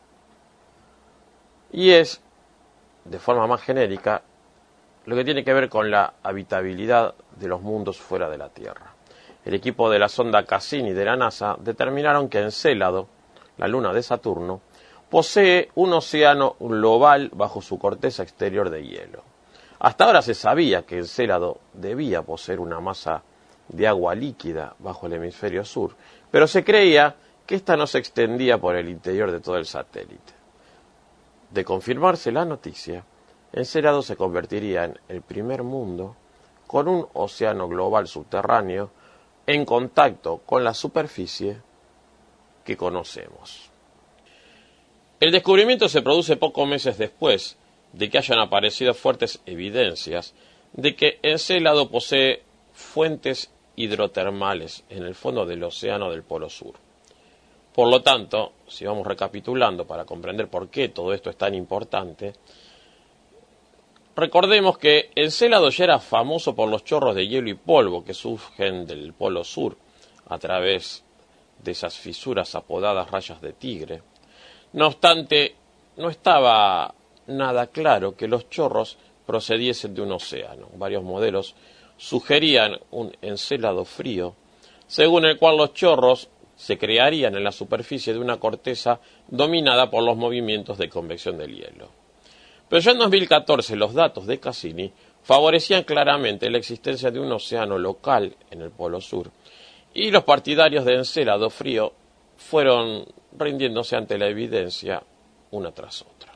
y es, de forma más genérica, lo que tiene que ver con la habitabilidad de los mundos fuera de la Tierra. El equipo de la sonda Cassini de la NASA determinaron que Encélado, la luna de Saturno, posee un océano global bajo su corteza exterior de hielo. Hasta ahora se sabía que Encélado debía poseer una masa de agua líquida bajo el hemisferio sur, pero se creía que ésta no se extendía por el interior de todo el satélite. De confirmarse la noticia, Encélado se convertiría en el primer mundo con un océano global subterráneo en contacto con la superficie que conocemos. El descubrimiento se produce pocos meses después de que hayan aparecido fuertes evidencias de que Encélado posee fuentes hidrotermales en el fondo del océano del Polo Sur. Por lo tanto, si vamos recapitulando para comprender por qué todo esto es tan importante, recordemos que Encélado ya era famoso por los chorros de hielo y polvo que surgen del Polo Sur a través de esas fisuras apodadas rayas de tigre. No obstante, no estaba nada claro que los chorros procediesen de un océano. Varios modelos sugerían un Encélado frío, según el cual los chorros se crearían en la superficie de una corteza dominada por los movimientos de convección del hielo. Pero ya en dos mil catorce los datos de Cassini favorecían claramente la existencia de un océano local en el Polo Sur, Y los partidarios de Encélado Frío fueron rindiéndose ante la evidencia una tras otra.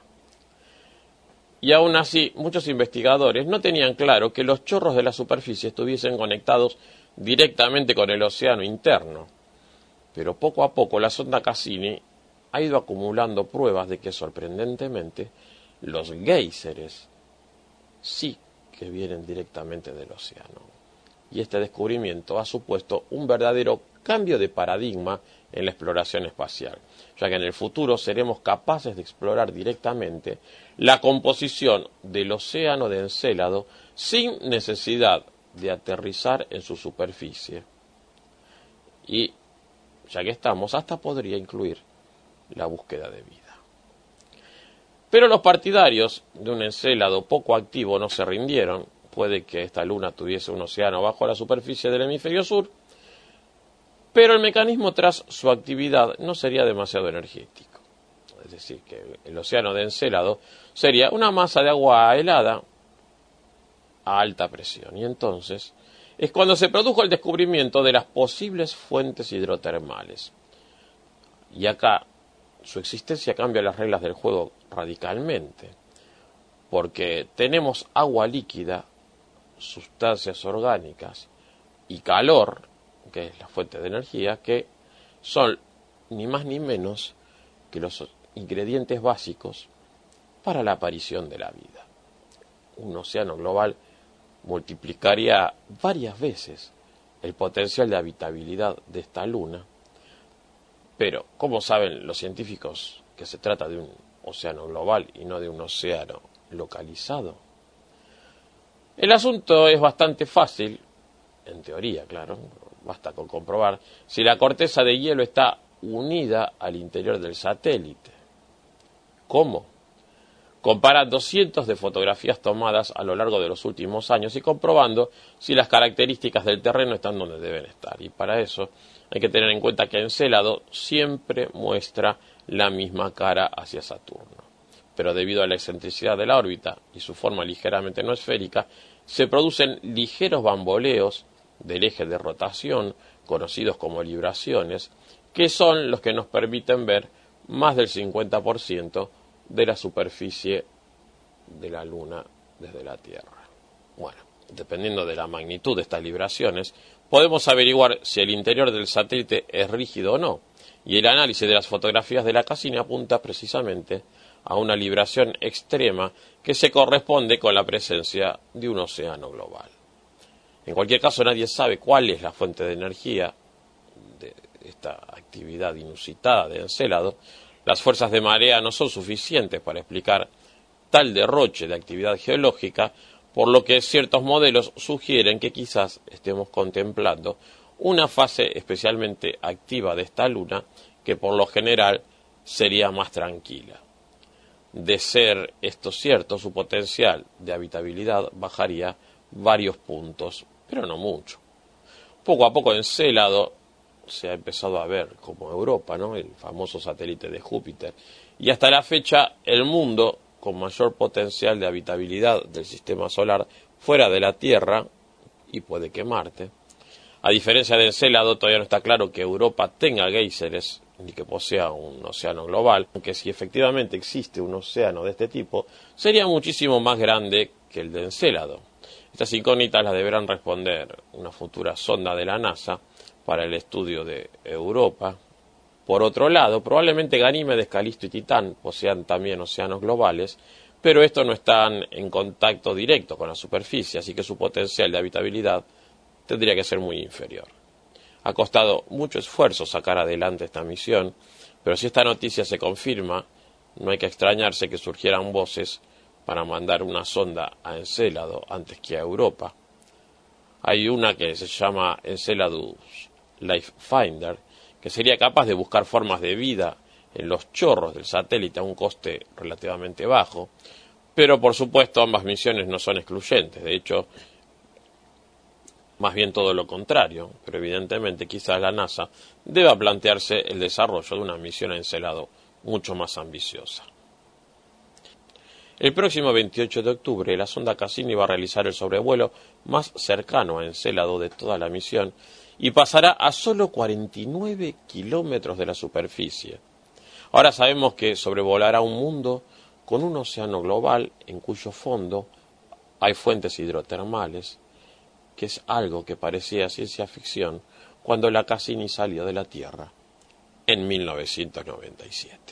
Y aún así, muchos investigadores no tenían claro que los chorros de la superficie estuviesen conectados directamente con el océano interno. Pero poco a poco la sonda Cassini ha ido acumulando pruebas de que, sorprendentemente, los géiseres sí que vienen directamente del océano. Y este descubrimiento ha supuesto un verdadero cambio de paradigma en la exploración espacial, ya que en el futuro seremos capaces de explorar directamente la composición del océano de Encélado sin necesidad de aterrizar en su superficie. Y, ya que estamos, hasta podría incluir la búsqueda de vida. Pero los partidarios de un Encélado poco activo no se rindieron. Puede que esta luna tuviese un océano bajo la superficie del hemisferio sur, pero el mecanismo tras su actividad no sería demasiado energético. Es decir, que el océano de Encélado sería una masa de agua helada a alta presión. Y entonces es cuando se produjo el descubrimiento de las posibles fuentes hidrotermales. Y acá su existencia cambia las reglas del juego radicalmente, porque tenemos agua líquida, sustancias orgánicas y calor, que es la fuente de energía, que son ni más ni menos que los ingredientes básicos para la aparición de la vida. Un océano global multiplicaría varias veces el potencial de habitabilidad de esta luna, pero ¿cómo saben los científicos que se trata de un océano global y no de un océano localizado? El asunto es bastante fácil, en teoría, claro, basta con comprobar si la corteza de hielo está unida al interior del satélite. ¿Cómo? Comparando cientos de fotografías tomadas a lo largo de los últimos años y comprobando si las características del terreno están donde deben estar. Y para eso hay que tener en cuenta que Encélado siempre muestra la misma cara hacia Saturno. Pero debido a la excentricidad de la órbita y su forma ligeramente no esférica, se producen ligeros bamboleos del eje de rotación, conocidos como libraciones, que son los que nos permiten ver más del cincuenta por ciento de la superficie de la Luna desde la Tierra. Bueno, dependiendo de la magnitud de estas libraciones, podemos averiguar si el interior del satélite es rígido o no, y el análisis de las fotografías de la Cassini apunta precisamente a una libración extrema que se corresponde con la presencia de un océano global. En cualquier caso, nadie sabe cuál es la fuente de energía de esta actividad inusitada de Encélado. Las fuerzas de marea no son suficientes para explicar tal derroche de actividad geológica, por lo que ciertos modelos sugieren que quizás estemos contemplando una fase especialmente activa de esta luna que por lo general sería más tranquila. De ser esto cierto, su potencial de habitabilidad bajaría varios puntos, pero no mucho. Poco a poco Encélado se ha empezado a ver como Europa, ¿no?, el famoso satélite de Júpiter, y hasta la fecha el mundo con mayor potencial de habitabilidad del sistema solar fuera de la Tierra, y puede que Marte. A diferencia de Encélado, todavía no está claro que Europa tenga géiseres ni que posea un océano global, aunque si efectivamente existe un océano de este tipo, sería muchísimo más grande que el de Encélado. Estas incógnitas las deberán responder una futura sonda de la NASA para el estudio de Europa. Por otro lado, probablemente Ganímedes, Calisto y Titán posean también océanos globales, pero estos no están en contacto directo con la superficie, así que su potencial de habitabilidad tendría que ser muy inferior. Ha costado mucho esfuerzo sacar adelante esta misión, pero si esta noticia se confirma, no hay que extrañarse que surgieran voces para mandar una sonda a Encélado antes que a Europa. Hay una que se llama Enceladus Life Finder, que sería capaz de buscar formas de vida en los chorros del satélite a un coste relativamente bajo, pero por supuesto ambas misiones no son excluyentes. De hecho, más bien todo lo contrario, pero evidentemente quizás la NASA deba plantearse el desarrollo de una misión a Encélado mucho más ambiciosa. El próximo veintiocho de octubre, la sonda Cassini va a realizar el sobrevuelo más cercano a Encélado de toda la misión, y pasará a solo cuarenta y nueve kilómetros de la superficie. Ahora sabemos que sobrevolará un mundo con un océano global en cuyo fondo hay fuentes hidrotermales, que es algo que parecía ciencia ficción cuando la Cassini salió de la Tierra en mil novecientos noventa y siete.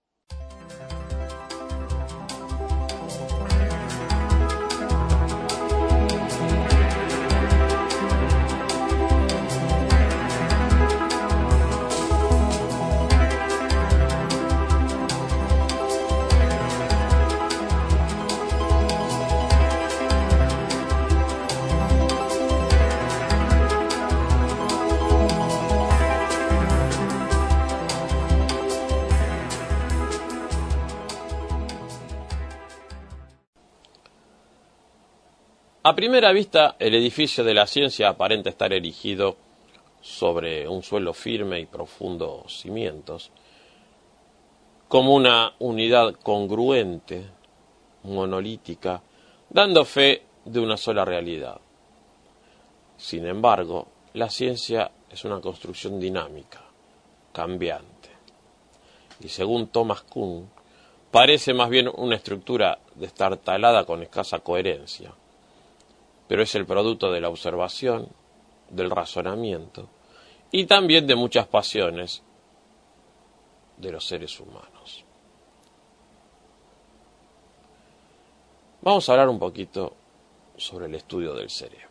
A primera vista, el edificio de la ciencia aparenta estar erigido sobre un suelo firme y profundos cimientos, como una unidad congruente, monolítica, dando fe de una sola realidad. Sin embargo, la ciencia es una construcción dinámica, cambiante, y según Thomas Kuhn, parece más bien una estructura destartalada con escasa coherencia, pero es el producto de la observación, del razonamiento y también de muchas pasiones de los seres humanos. Vamos a hablar un poquito sobre el estudio del cerebro.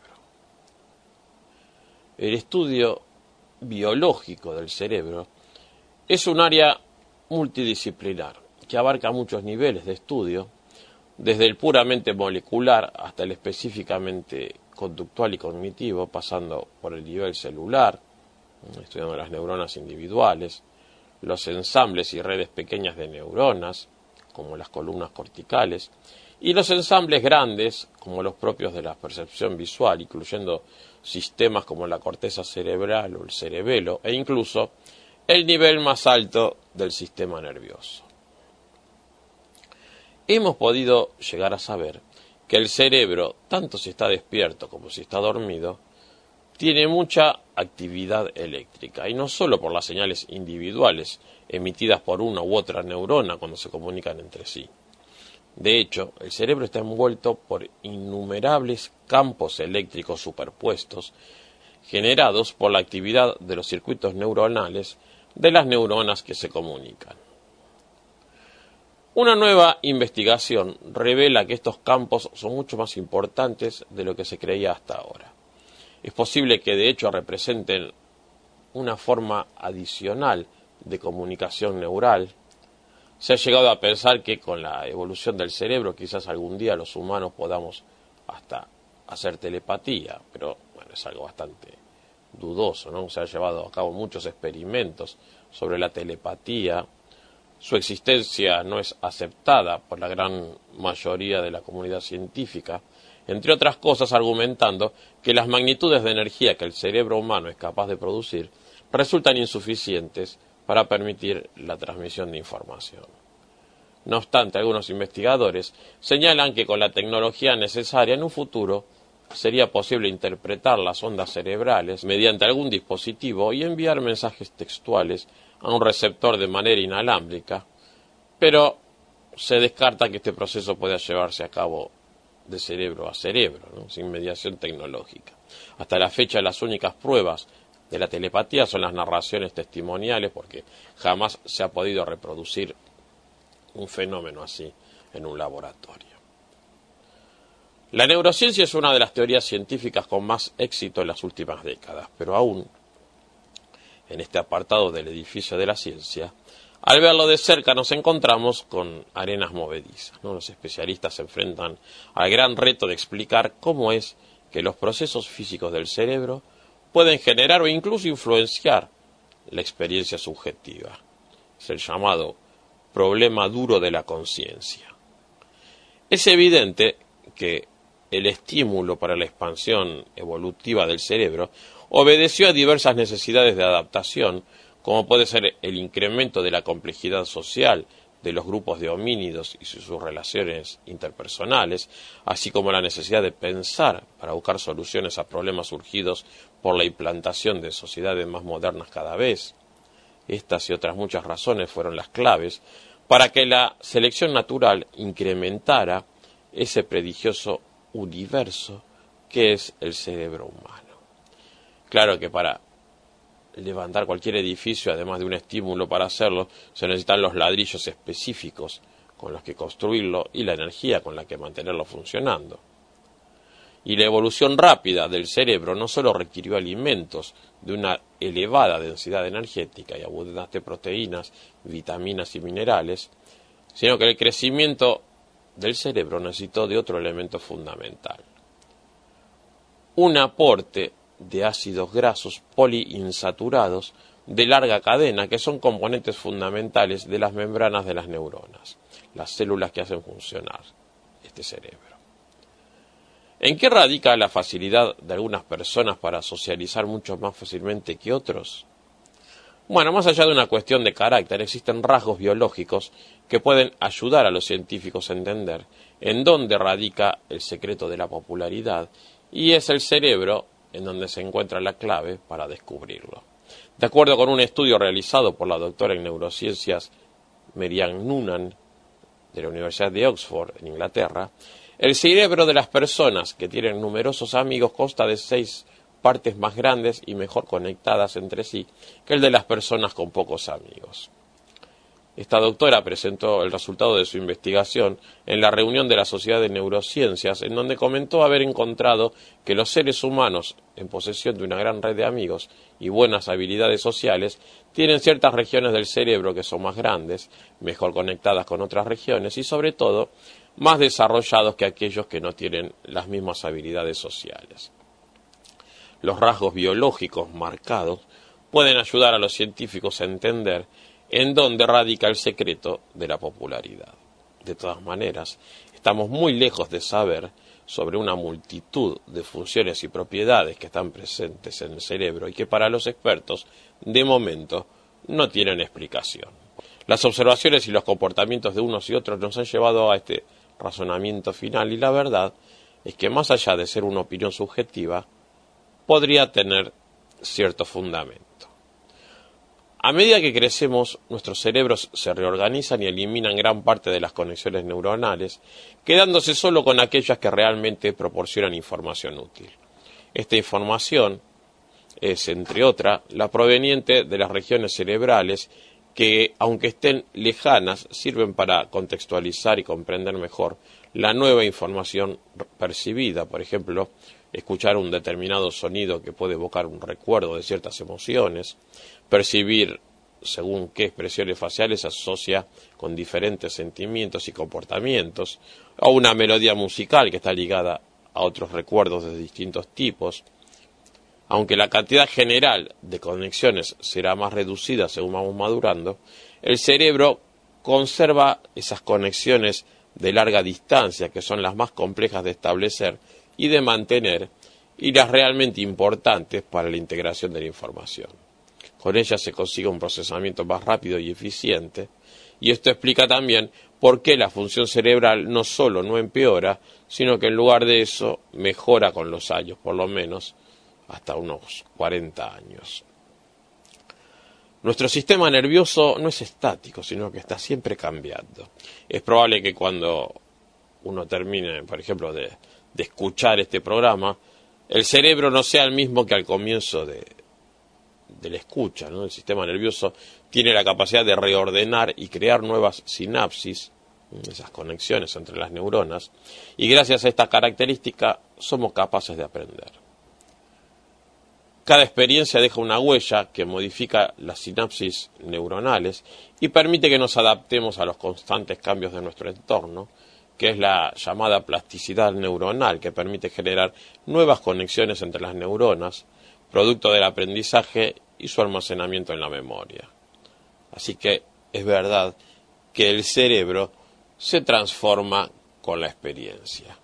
El estudio biológico del cerebro es un área multidisciplinar que abarca muchos niveles de estudio, desde el puramente molecular hasta el específicamente conductual y cognitivo, pasando por el nivel celular, estudiando las neuronas individuales, los ensambles y redes pequeñas de neuronas, como las columnas corticales, y los ensambles grandes, como los propios de la percepción visual, incluyendo sistemas como la corteza cerebral o el cerebelo, e incluso el nivel más alto del sistema nervioso. Hemos podido llegar a saber que el cerebro, tanto si está despierto como si está dormido, tiene mucha actividad eléctrica, y no solo por las señales individuales emitidas por una u otra neurona cuando se comunican entre sí. De hecho, el cerebro está envuelto por innumerables campos eléctricos superpuestos generados por la actividad de los circuitos neuronales de las neuronas que se comunican. Una nueva investigación revela que estos campos son mucho más importantes de lo que se creía hasta ahora. Es posible que de hecho representen una forma adicional de comunicación neural. Se ha llegado a pensar que con la evolución del cerebro quizás algún día los humanos podamos hasta hacer telepatía, pero bueno, es algo bastante dudoso, ¿no? Se han llevado a cabo muchos experimentos sobre la telepatía. Su existencia no es aceptada por la gran mayoría de la comunidad científica, entre otras cosas argumentando que las magnitudes de energía que el cerebro humano es capaz de producir resultan insuficientes para permitir la transmisión de información. No obstante, algunos investigadores señalan que con la tecnología necesaria en un futuro sería posible interpretar las ondas cerebrales mediante algún dispositivo y enviar mensajes textuales a un receptor de manera inalámbrica, pero se descarta que este proceso pueda llevarse a cabo de cerebro a cerebro, ¿no? Sin mediación tecnológica. Hasta la fecha, las únicas pruebas de la telepatía son las narraciones testimoniales, porque jamás se ha podido reproducir un fenómeno así en un laboratorio. La neurociencia es una de las teorías científicas con más éxito en las últimas décadas, pero aún en este apartado del edificio de la ciencia, al verlo de cerca nos encontramos con arenas movedizas, ¿no? Los especialistas se enfrentan al gran reto de explicar cómo es que los procesos físicos del cerebro pueden generar o incluso influenciar la experiencia subjetiva. Es el llamado problema duro de la conciencia. Es evidente que el estímulo para la expansión evolutiva del cerebro obedeció a diversas necesidades de adaptación, como puede ser el incremento de la complejidad social de los grupos de homínidos y sus relaciones interpersonales, así como la necesidad de pensar para buscar soluciones a problemas surgidos por la implantación de sociedades más modernas cada vez. Estas y otras muchas razones fueron las claves para que la selección natural incrementara ese prodigioso universo que es el cerebro humano. Claro que para levantar cualquier edificio, además de un estímulo para hacerlo, se necesitan los ladrillos específicos con los que construirlo y la energía con la que mantenerlo funcionando. Y la evolución rápida del cerebro no solo requirió alimentos de una elevada densidad energética y abundantes proteínas, vitaminas y minerales, sino que el crecimiento del cerebro necesitó de otro elemento fundamental: un aporte de ácidos grasos poliinsaturados de larga cadena, que son componentes fundamentales de las membranas de las neuronas, las células que hacen funcionar este cerebro. ¿En qué radica la facilidad de algunas personas para socializar mucho más fácilmente que otros? Bueno, más allá de una cuestión de carácter, existen rasgos biológicos que pueden ayudar a los científicos a entender en dónde radica el secreto de la popularidad, y es el cerebro en donde se encuentra la clave para descubrirlo. De acuerdo con un estudio realizado por la doctora en neurociencias Marianne Noonan de la Universidad de Oxford, en Inglaterra, el cerebro de las personas que tienen numerosos amigos consta de seis partes más grandes y mejor conectadas entre sí que el de las personas con pocos amigos. Esta doctora presentó el resultado de su investigación en la reunión de la Sociedad de Neurociencias, en donde comentó haber encontrado que los seres humanos, en posesión de una gran red de amigos y buenas habilidades sociales, tienen ciertas regiones del cerebro que son más grandes, mejor conectadas con otras regiones y, sobre todo, más desarrollados que aquellos que no tienen las mismas habilidades sociales. Los rasgos biológicos marcados pueden ayudar a los científicos a entender en dónde radica el secreto de la popularidad. De todas maneras, estamos muy lejos de saber sobre una multitud de funciones y propiedades que están presentes en el cerebro y que para los expertos, de momento, no tienen explicación. Las observaciones y los comportamientos de unos y otros nos han llevado a este razonamiento final, y la verdad es que, más allá de ser una opinión subjetiva, podría tener cierto fundamento. A medida que crecemos, nuestros cerebros se reorganizan y eliminan gran parte de las conexiones neuronales, quedándose solo con aquellas que realmente proporcionan información útil. Esta información es, entre otras, la proveniente de las regiones cerebrales que, aunque estén lejanas, sirven para contextualizar y comprender mejor la nueva información percibida. Por ejemplo, escuchar un determinado sonido que puede evocar un recuerdo de ciertas emociones, percibir según qué expresiones faciales se asocia con diferentes sentimientos y comportamientos, o una melodía musical que está ligada a otros recuerdos de distintos tipos. Aunque la cantidad general de conexiones será más reducida según vamos madurando, el cerebro conserva esas conexiones de larga distancia, que son las más complejas de establecer y de mantener, y las realmente importantes para la integración de la información. Con ellas se consigue un procesamiento más rápido y eficiente, y esto explica también por qué la función cerebral no solo no empeora, sino que en lugar de eso mejora con los años, por lo menos hasta unos cuarenta años. Nuestro sistema nervioso no es estático, sino que está siempre cambiando. Es probable que cuando uno termine, por ejemplo, de, de escuchar este programa, el cerebro no sea el mismo que al comienzo de, de la escucha, ¿no? El sistema nervioso tiene la capacidad de reordenar y crear nuevas sinapsis, esas conexiones entre las neuronas, y gracias a esta característica somos capaces de aprender. Cada experiencia deja una huella que modifica las sinapsis neuronales y permite que nos adaptemos a los constantes cambios de nuestro entorno, que es la llamada plasticidad neuronal, que permite generar nuevas conexiones entre las neuronas, producto del aprendizaje y su almacenamiento en la memoria. Así que es verdad que el cerebro se transforma con la experiencia.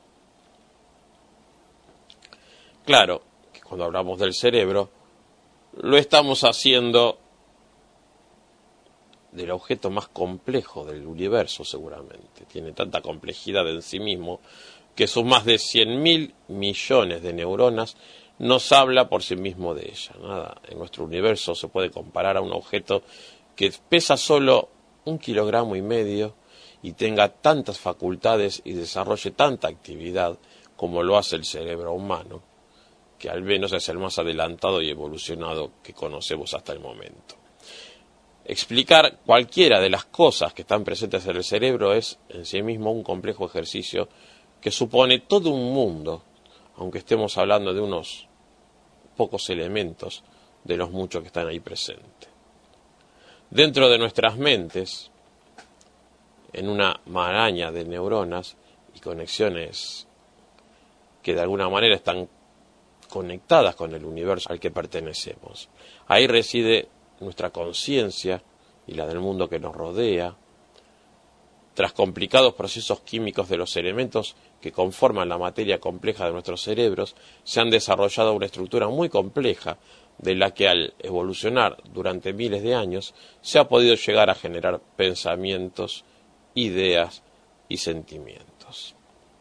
Claro, cuando hablamos del cerebro, lo estamos haciendo del objeto más complejo del universo seguramente. Tiene tanta complejidad en sí mismo que sus más de cien mil millones de neuronas nos habla por sí mismo de ella. Nada en nuestro universo se puede comparar a un objeto que pesa solo un kilogramo y medio y tenga tantas facultades y desarrolle tanta actividad como lo hace el cerebro humano, que al menos es el más adelantado y evolucionado que conocemos hasta el momento. Explicar cualquiera de las cosas que están presentes en el cerebro es en sí mismo un complejo ejercicio que supone todo un mundo, aunque estemos hablando de unos pocos elementos de los muchos que están ahí presentes. Dentro de nuestras mentes, en una maraña de neuronas y conexiones que de alguna manera están conectadas con el universo al que pertenecemos. Ahí reside nuestra conciencia y la del mundo que nos rodea. Tras complicados procesos químicos de los elementos que conforman la materia compleja de nuestros cerebros, se han desarrollado una estructura muy compleja de la que al evolucionar durante miles de años se ha podido llegar a generar pensamientos, ideas y sentimientos.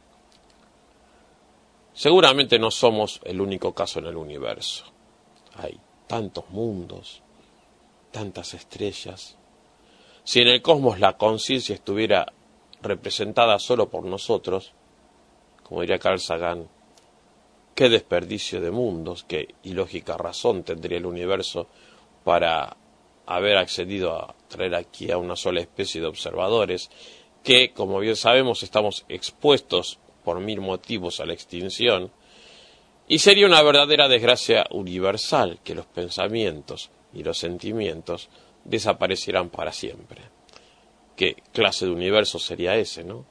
Seguramente no somos el único caso en el universo. Hay tantos mundos, tantas estrellas. Si en el cosmos la conciencia estuviera representada solo por nosotros, como diría Carl Sagan, qué desperdicio de mundos, qué ilógica razón tendría el universo para haber accedido a traer aquí a una sola especie de observadores, que, como bien sabemos, estamos expuestos por mil motivos a la extinción, y sería una verdadera desgracia universal que los pensamientos y los sentimientos desaparecieran para siempre. ¿Qué clase de universo sería ese, no?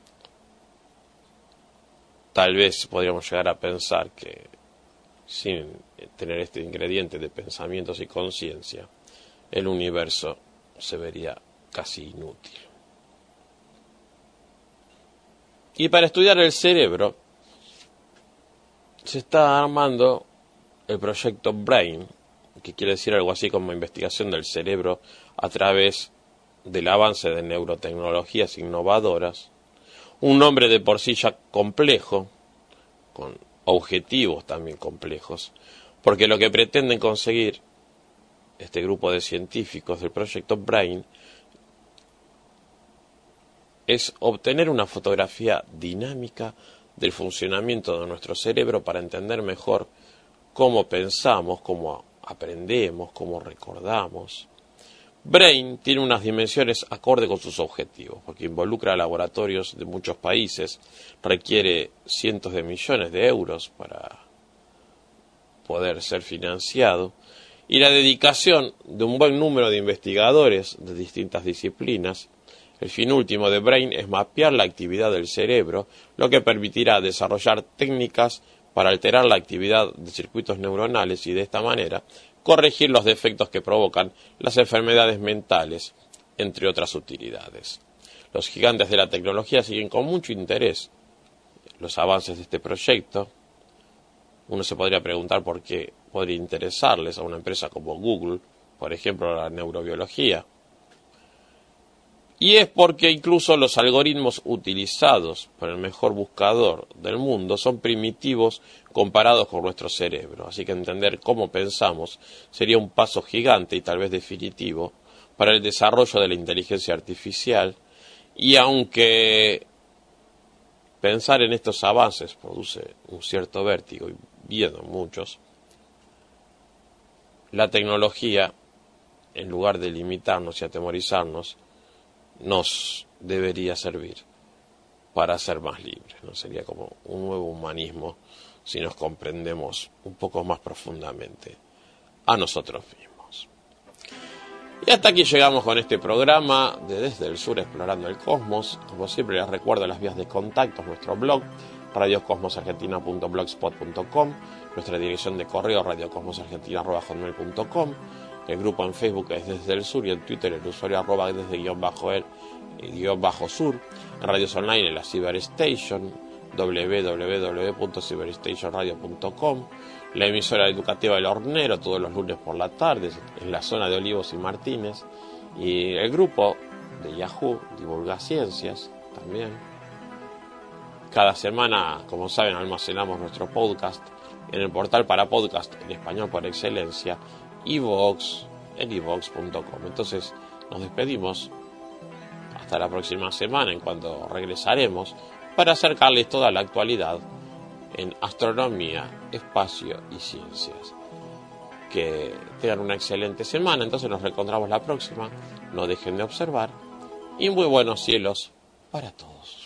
Tal vez podríamos llegar a pensar que sin tener este ingrediente de pensamientos y conciencia, el universo se vería casi inútil. Y para estudiar el cerebro, se está armando el proyecto BRAIN, que quiere decir algo así como investigación del cerebro a través del avance de neurotecnologías innovadoras, un nombre de por sí ya complejo, con objetivos también complejos, porque lo que pretenden conseguir este grupo de científicos del proyecto BRAIN es obtener una fotografía dinámica del funcionamiento de nuestro cerebro para entender mejor cómo pensamos, cómo aprendemos, cómo recordamos. BRAIN tiene unas dimensiones acorde con sus objetivos, porque involucra laboratorios de muchos países, requiere cientos de millones de euros para poder ser financiado, y la dedicación de un buen número de investigadores de distintas disciplinas. El fin último de BRAIN es mapear la actividad del cerebro, lo que permitirá desarrollar técnicas para alterar la actividad de circuitos neuronales y de esta manera corregir los defectos que provocan las enfermedades mentales, entre otras utilidades. Los gigantes de la tecnología siguen con mucho interés los avances de este proyecto. Uno se podría preguntar por qué podría interesarles a una empresa como Google, por ejemplo, la neurobiología. Y es porque incluso los algoritmos utilizados por el mejor buscador del mundo son primitivos comparados con nuestro cerebro. Así que entender cómo pensamos sería un paso gigante y tal vez definitivo para el desarrollo de la inteligencia artificial. Y aunque pensar en estos avances produce un cierto vértigo, y viendo muchos, la tecnología, en lugar de limitarnos y atemorizarnos, nos debería servir para ser más libres, ¿no? Sería como un nuevo humanismo si nos comprendemos un poco más profundamente a nosotros mismos. Y hasta aquí llegamos con este programa de Desde el Sur Explorando el Cosmos. Como siempre les recuerdo las vías de contacto, nuestro blog radio cosmos argentina punto blogspot punto com, nuestra dirección de correo radio cosmos argentina arroba hotmail punto com, el grupo en Facebook es Desde el Sur y en Twitter el usuario arroba desde guión bajo el guión bajo sur, en radios online en la Cyberstation doble u doble u doble u punto cyberstation radio punto com, la emisora educativa del Hornero todos los lunes por la tarde en la zona de Olivos y Martínez, Y el grupo de Yahoo Divulga Ciencias también. Cada semana, como saben, almacenamos nuestro podcast en el portal para podcast en español por excelencia, iVoox, en iVoox punto com. Entonces, nos despedimos. Hasta la próxima semana, en cuanto regresaremos para acercarles toda la actualidad en astronomía, espacio y ciencias. Que tengan una excelente semana. Entonces nos reencontramos la próxima. No dejen de observar. Y muy buenos cielos para todos.